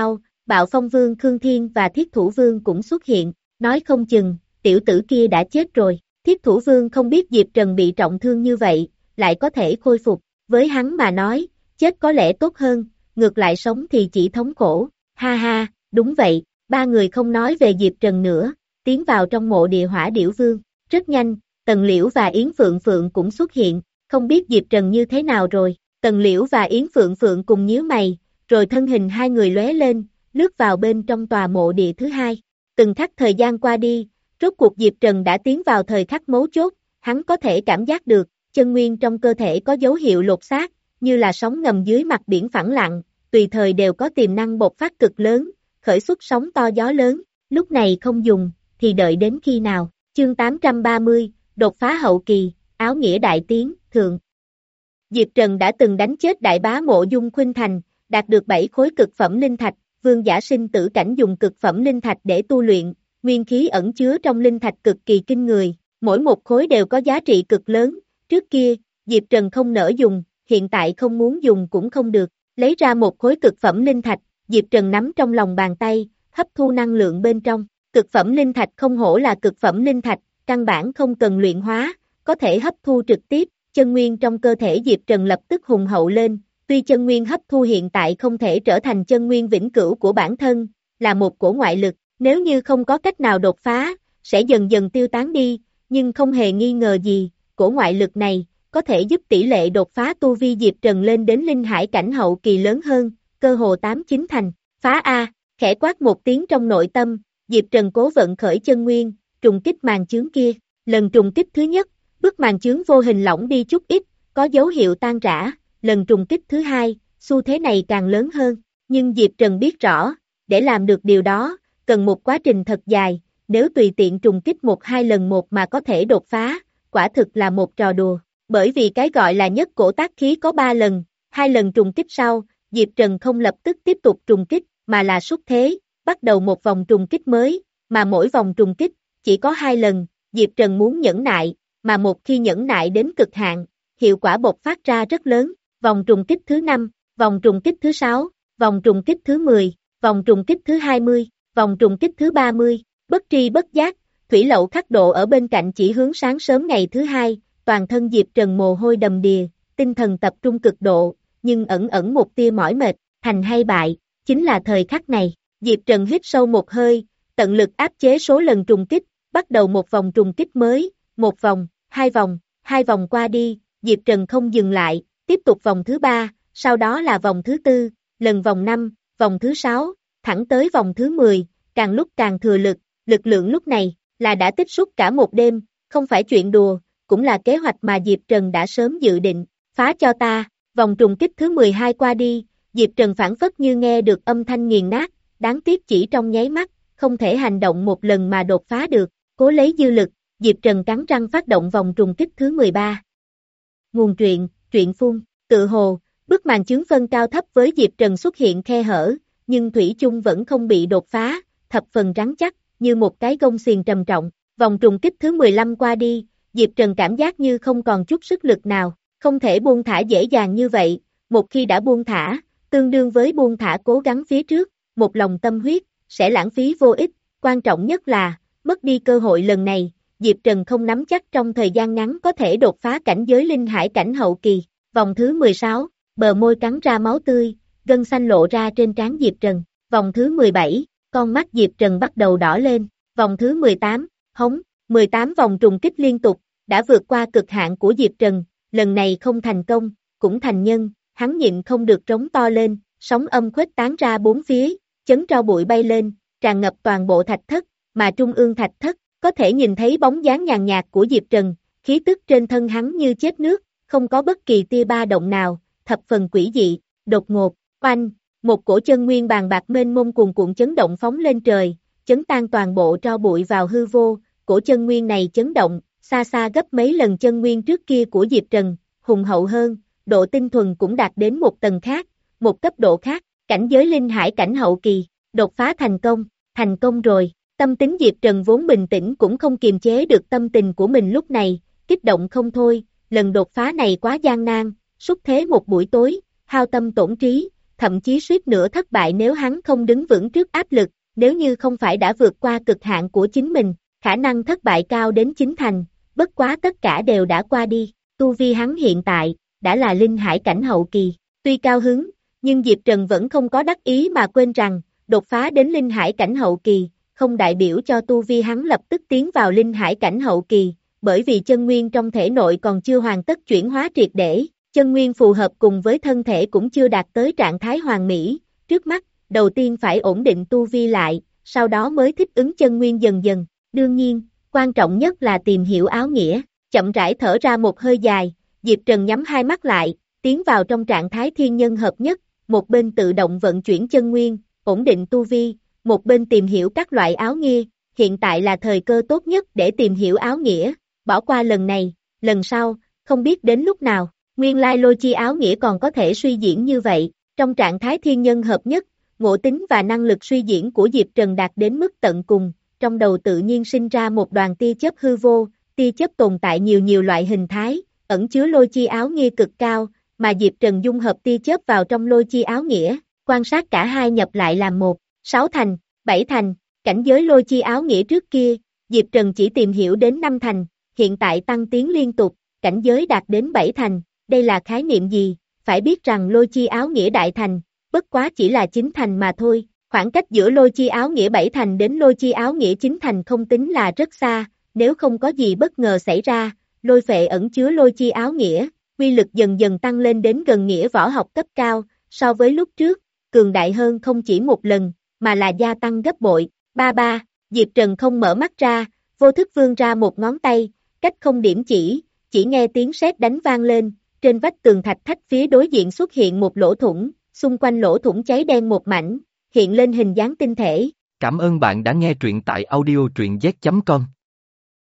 Bạo Phong Vương Khương Thiên và Thiết Thủ Vương cũng xuất hiện, nói không chừng, tiểu tử kia đã chết rồi. Thiết Thủ Vương không biết Diệp Trần bị trọng thương như vậy, lại có thể khôi phục, với hắn mà nói, chết có lẽ tốt hơn, ngược lại sống thì chỉ thống khổ, ha ha, đúng vậy, ba người không nói về Diệp Trần nữa, tiến vào trong mộ địa Hỏa Điểu Vương, rất nhanh, Tần Liễu và Yến Phượng Phượng cũng xuất hiện, không biết Diệp Trần như thế nào rồi, Tần Liễu và Yến Phượng Phượng cùng nhíu mày, rồi thân hình hai người lóe lên, lướt vào bên trong tòa mộ địa thứ hai, từng khắc thời gian qua đi, rốt cuộc Diệp Trần đã tiến vào thời khắc mấu chốt, hắn có thể cảm giác được, chân nguyên trong cơ thể có dấu hiệu lột xác, như là sóng ngầm dưới mặt biển phẳng lặng, tùy thời đều có tiềm năng bộc phát cực lớn, khởi xuất sóng to gió lớn, lúc này không dùng, thì đợi đến khi nào, chương tám trăm ba mươi, đột phá hậu kỳ, áo nghĩa đại tiến, thượng. Diệp Trần đã từng đánh chết đại bá Mộ Dung Khuynh Thành, đạt được bảy khối cực phẩm linh thạch, vương giả sinh tử cảnh dùng cực phẩm linh thạch để tu luyện, nguyên khí ẩn chứa trong linh thạch cực kỳ kinh người, mỗi một khối đều có giá trị cực lớn, trước kia, Diệp Trần không nỡ dùng, hiện tại không muốn dùng cũng không được, lấy ra một khối cực phẩm linh thạch, Diệp Trần nắm trong lòng bàn tay, hấp thu năng lượng bên trong, cực phẩm linh thạch không hổ là cực phẩm linh thạch, căn bản không cần luyện hóa, có thể hấp thu trực tiếp, chân nguyên trong cơ thể Diệp Trần lập tức hùng hậu lên, tuy chân nguyên hấp thu hiện tại không thể trở thành chân nguyên vĩnh cửu của bản thân, là một cổ ngoại lực, nếu như không có cách nào đột phá, sẽ dần dần tiêu tán đi, nhưng không hề nghi ngờ gì, cổ ngoại lực này, có thể giúp tỷ lệ đột phá tu vi Diệp Trần lên đến linh hải cảnh hậu kỳ lớn hơn, cơ hồ tám chín thành, phá A, khẽ quát một tiếng trong nội tâm, Diệp Trần cố vận khởi chân nguyên, trùng kích màn chướng kia, lần trùng kích thứ nhất, bức màn chướng vô hình lỏng đi chút ít, có dấu hiệu tan rã, lần trùng kích thứ hai, xu thế này càng lớn hơn, nhưng Diệp Trần biết rõ, để làm được điều đó, cần một quá trình thật dài, nếu tùy tiện trùng kích một hai lần một mà có thể đột phá, quả thực là một trò đùa, bởi vì cái gọi là nhất cổ tác khí có ba lần, hai lần trùng kích sau, Diệp Trần không lập tức tiếp tục trùng kích, mà là xuất thế, bắt đầu một vòng trùng kích mới, mà mỗi vòng trùng kích, chỉ có hai lần, Diệp Trần muốn nhẫn nại, mà một khi nhẫn nại đến cực hạn, hiệu quả bộc phát ra rất lớn, vòng trùng kích thứ năm, vòng trùng kích thứ sáu, vòng trùng kích thứ mười, vòng trùng kích thứ hai mươi, vòng trùng kích thứ ba mươi, bất tri bất giác, thủy lậu khắc độ ở bên cạnh chỉ hướng sáng sớm ngày thứ hai, toàn thân Diệp Trần mồ hôi đầm đìa, tinh thần tập trung cực độ, nhưng ẩn ẩn một tia mỏi mệt, thành hay bại, chính là thời khắc này, Diệp Trần hít sâu một hơi, tận lực áp chế số lần trùng kích, bắt đầu một vòng trùng kích mới, một vòng, hai vòng, hai vòng qua đi, Diệp Trần không dừng lại, tiếp tục vòng thứ ba, sau đó là vòng thứ tư, lần vòng năm, vòng thứ sáu, thẳng tới vòng thứ mười, càng lúc càng thừa lực, lực lượng lúc này, là đã tích xúc cả một đêm, không phải chuyện đùa, cũng là kế hoạch mà Diệp Trần đã sớm dự định, phá cho ta, vòng trùng kích thứ mười hai qua đi, Diệp Trần phản phất như nghe được âm thanh nghiền nát, đáng tiếc chỉ trong nháy mắt, không thể hành động một lần mà đột phá được, cố lấy dư lực, Diệp Trần cắn răng phát động vòng trùng kích thứ mười ba. Nguồn truyện, truyện phun, tự hồ, bức màn chướng phân cao thấp với Diệp Trần xuất hiện khe hở, nhưng thủy chung vẫn không bị đột phá, thập phần rắn chắc, như một cái gông xiềng trầm trọng, vòng trùng kích thứ mười lăm qua đi, Diệp Trần cảm giác như không còn chút sức lực nào, không thể buông thả dễ dàng như vậy, một khi đã buông thả, tương đương với buông thả cố gắng phía trước, một lòng tâm huyết, sẽ lãng phí vô ích, quan trọng nhất là, mất đi cơ hội lần này, Diệp Trần không nắm chắc trong thời gian ngắn có thể đột phá cảnh giới linh hải cảnh hậu kỳ, vòng thứ mười sáu, bờ môi cắn ra máu tươi, gân xanh lộ ra trên trán Diệp Trần, vòng thứ mười bảy, con mắt Diệp Trần bắt đầu đỏ lên, vòng thứ mười tám, hống, mười tám vòng trùng kích liên tục, đã vượt qua cực hạn của Diệp Trần, lần này không thành công, cũng thành nhân, hắn nhịn không được trống to lên, sóng âm khuếch tán ra bốn phía, chấn tro bụi bay lên, tràn ngập toàn bộ thạch thất, mà trung ương thạch thất, có thể nhìn thấy bóng dáng nhàn nhạt của Diệp Trần, khí tức trên thân hắn như chết nước, không có bất kỳ tia ba động nào, thập phần quỷ dị, đột ngột, oanh, một cổ chân nguyên bàn bạc mênh mông cuồn cuộn chấn động phóng lên trời, chấn tan toàn bộ tro bụi vào hư vô, cổ chân nguyên này chấn động, xa xa gấp mấy lần chân nguyên trước kia của Diệp Trần, hùng hậu hơn, độ tinh thuần cũng đạt đến một tầng khác, một cấp độ khác, cảnh giới linh hải cảnh hậu kỳ, đột phá thành công, thành công rồi, tâm tính Diệp Trần vốn bình tĩnh cũng không kiềm chế được tâm tình của mình lúc này, kích động không thôi, lần đột phá này quá gian nan, xúc thế một buổi tối, hao tâm tổn trí, thậm thậm chí suýt nữa thất bại nếu hắn không đứng vững trước áp lực, nếu như không phải đã vượt qua cực hạn của chính mình, khả năng thất bại cao đến chín thành, bất quá tất cả đều đã qua đi, tu vi hắn hiện tại, đã là linh hải cảnh hậu kỳ, tuy cao hứng, nhưng Diệp Trần vẫn không có đắc ý mà quên rằng, đột phá đến linh hải cảnh hậu kỳ, không đại biểu cho tu vi hắn lập tức tiến vào linh hải cảnh hậu kỳ, bởi vì chân nguyên trong thể nội còn chưa hoàn tất chuyển hóa triệt để, chân nguyên phù hợp cùng với thân thể cũng chưa đạt tới trạng thái hoàn mỹ, trước mắt, đầu tiên phải ổn định tu vi lại, sau đó mới thích ứng chân nguyên dần dần, đương nhiên, quan trọng nhất là tìm hiểu áo nghĩa, chậm rãi thở ra một hơi dài, Diệp Trần nhắm hai mắt lại, tiến vào trong trạng thái thiên nhân hợp nhất, một bên tự động vận chuyển chân nguyên, ổn định tu vi, một bên tìm hiểu các loại áo nghĩa, hiện tại là thời cơ tốt nhất để tìm hiểu áo nghĩa, bỏ qua lần này, lần sau, không biết đến lúc nào, nguyên lai lôi chi áo nghĩa còn có thể suy diễn như vậy, trong trạng thái thiên nhân hợp nhất, ngộ tính và năng lực suy diễn của Diệp Trần đạt đến mức tận cùng, trong đầu tự nhiên sinh ra một đoàn tia chớp hư vô, tia chớp tồn tại nhiều nhiều loại hình thái, ẩn chứa lôi chi áo nghĩa cực cao, mà Diệp Trần dung hợp tia chớp vào trong lôi chi áo nghĩa, quan sát cả hai nhập lại làm một, sáu thành, bảy thành, cảnh giới lôi chi áo nghĩa trước kia, Diệp Trần chỉ tìm hiểu đến năm thành, hiện tại tăng tiến liên tục, cảnh giới đạt đến bảy thành, đây là khái niệm gì, phải biết rằng lôi chi áo nghĩa đại thành, bất quá chỉ là chín thành mà thôi, khoảng cách giữa lôi chi áo nghĩa bảy thành đến lôi chi áo nghĩa chín thành không tính là rất xa, nếu không có gì bất ngờ xảy ra, lôi phệ ẩn chứa lôi chi áo nghĩa, quy lực dần dần tăng lên đến gần nghĩa võ học cấp cao, so với lúc trước, cường đại hơn không chỉ một lần, mà là gia tăng gấp bội, ba ba, Diệp Trần không mở mắt ra, vô thức vươn ra một ngón tay, cách không điểm chỉ, chỉ nghe tiếng sét đánh vang lên, trên vách tường thạch thách phía đối diện xuất hiện một lỗ thủng, xung quanh lỗ thủng cháy đen một mảnh, hiện lên hình dáng tinh thể. Cảm ơn bạn đã nghe truyện tại audio truyện z chấm com.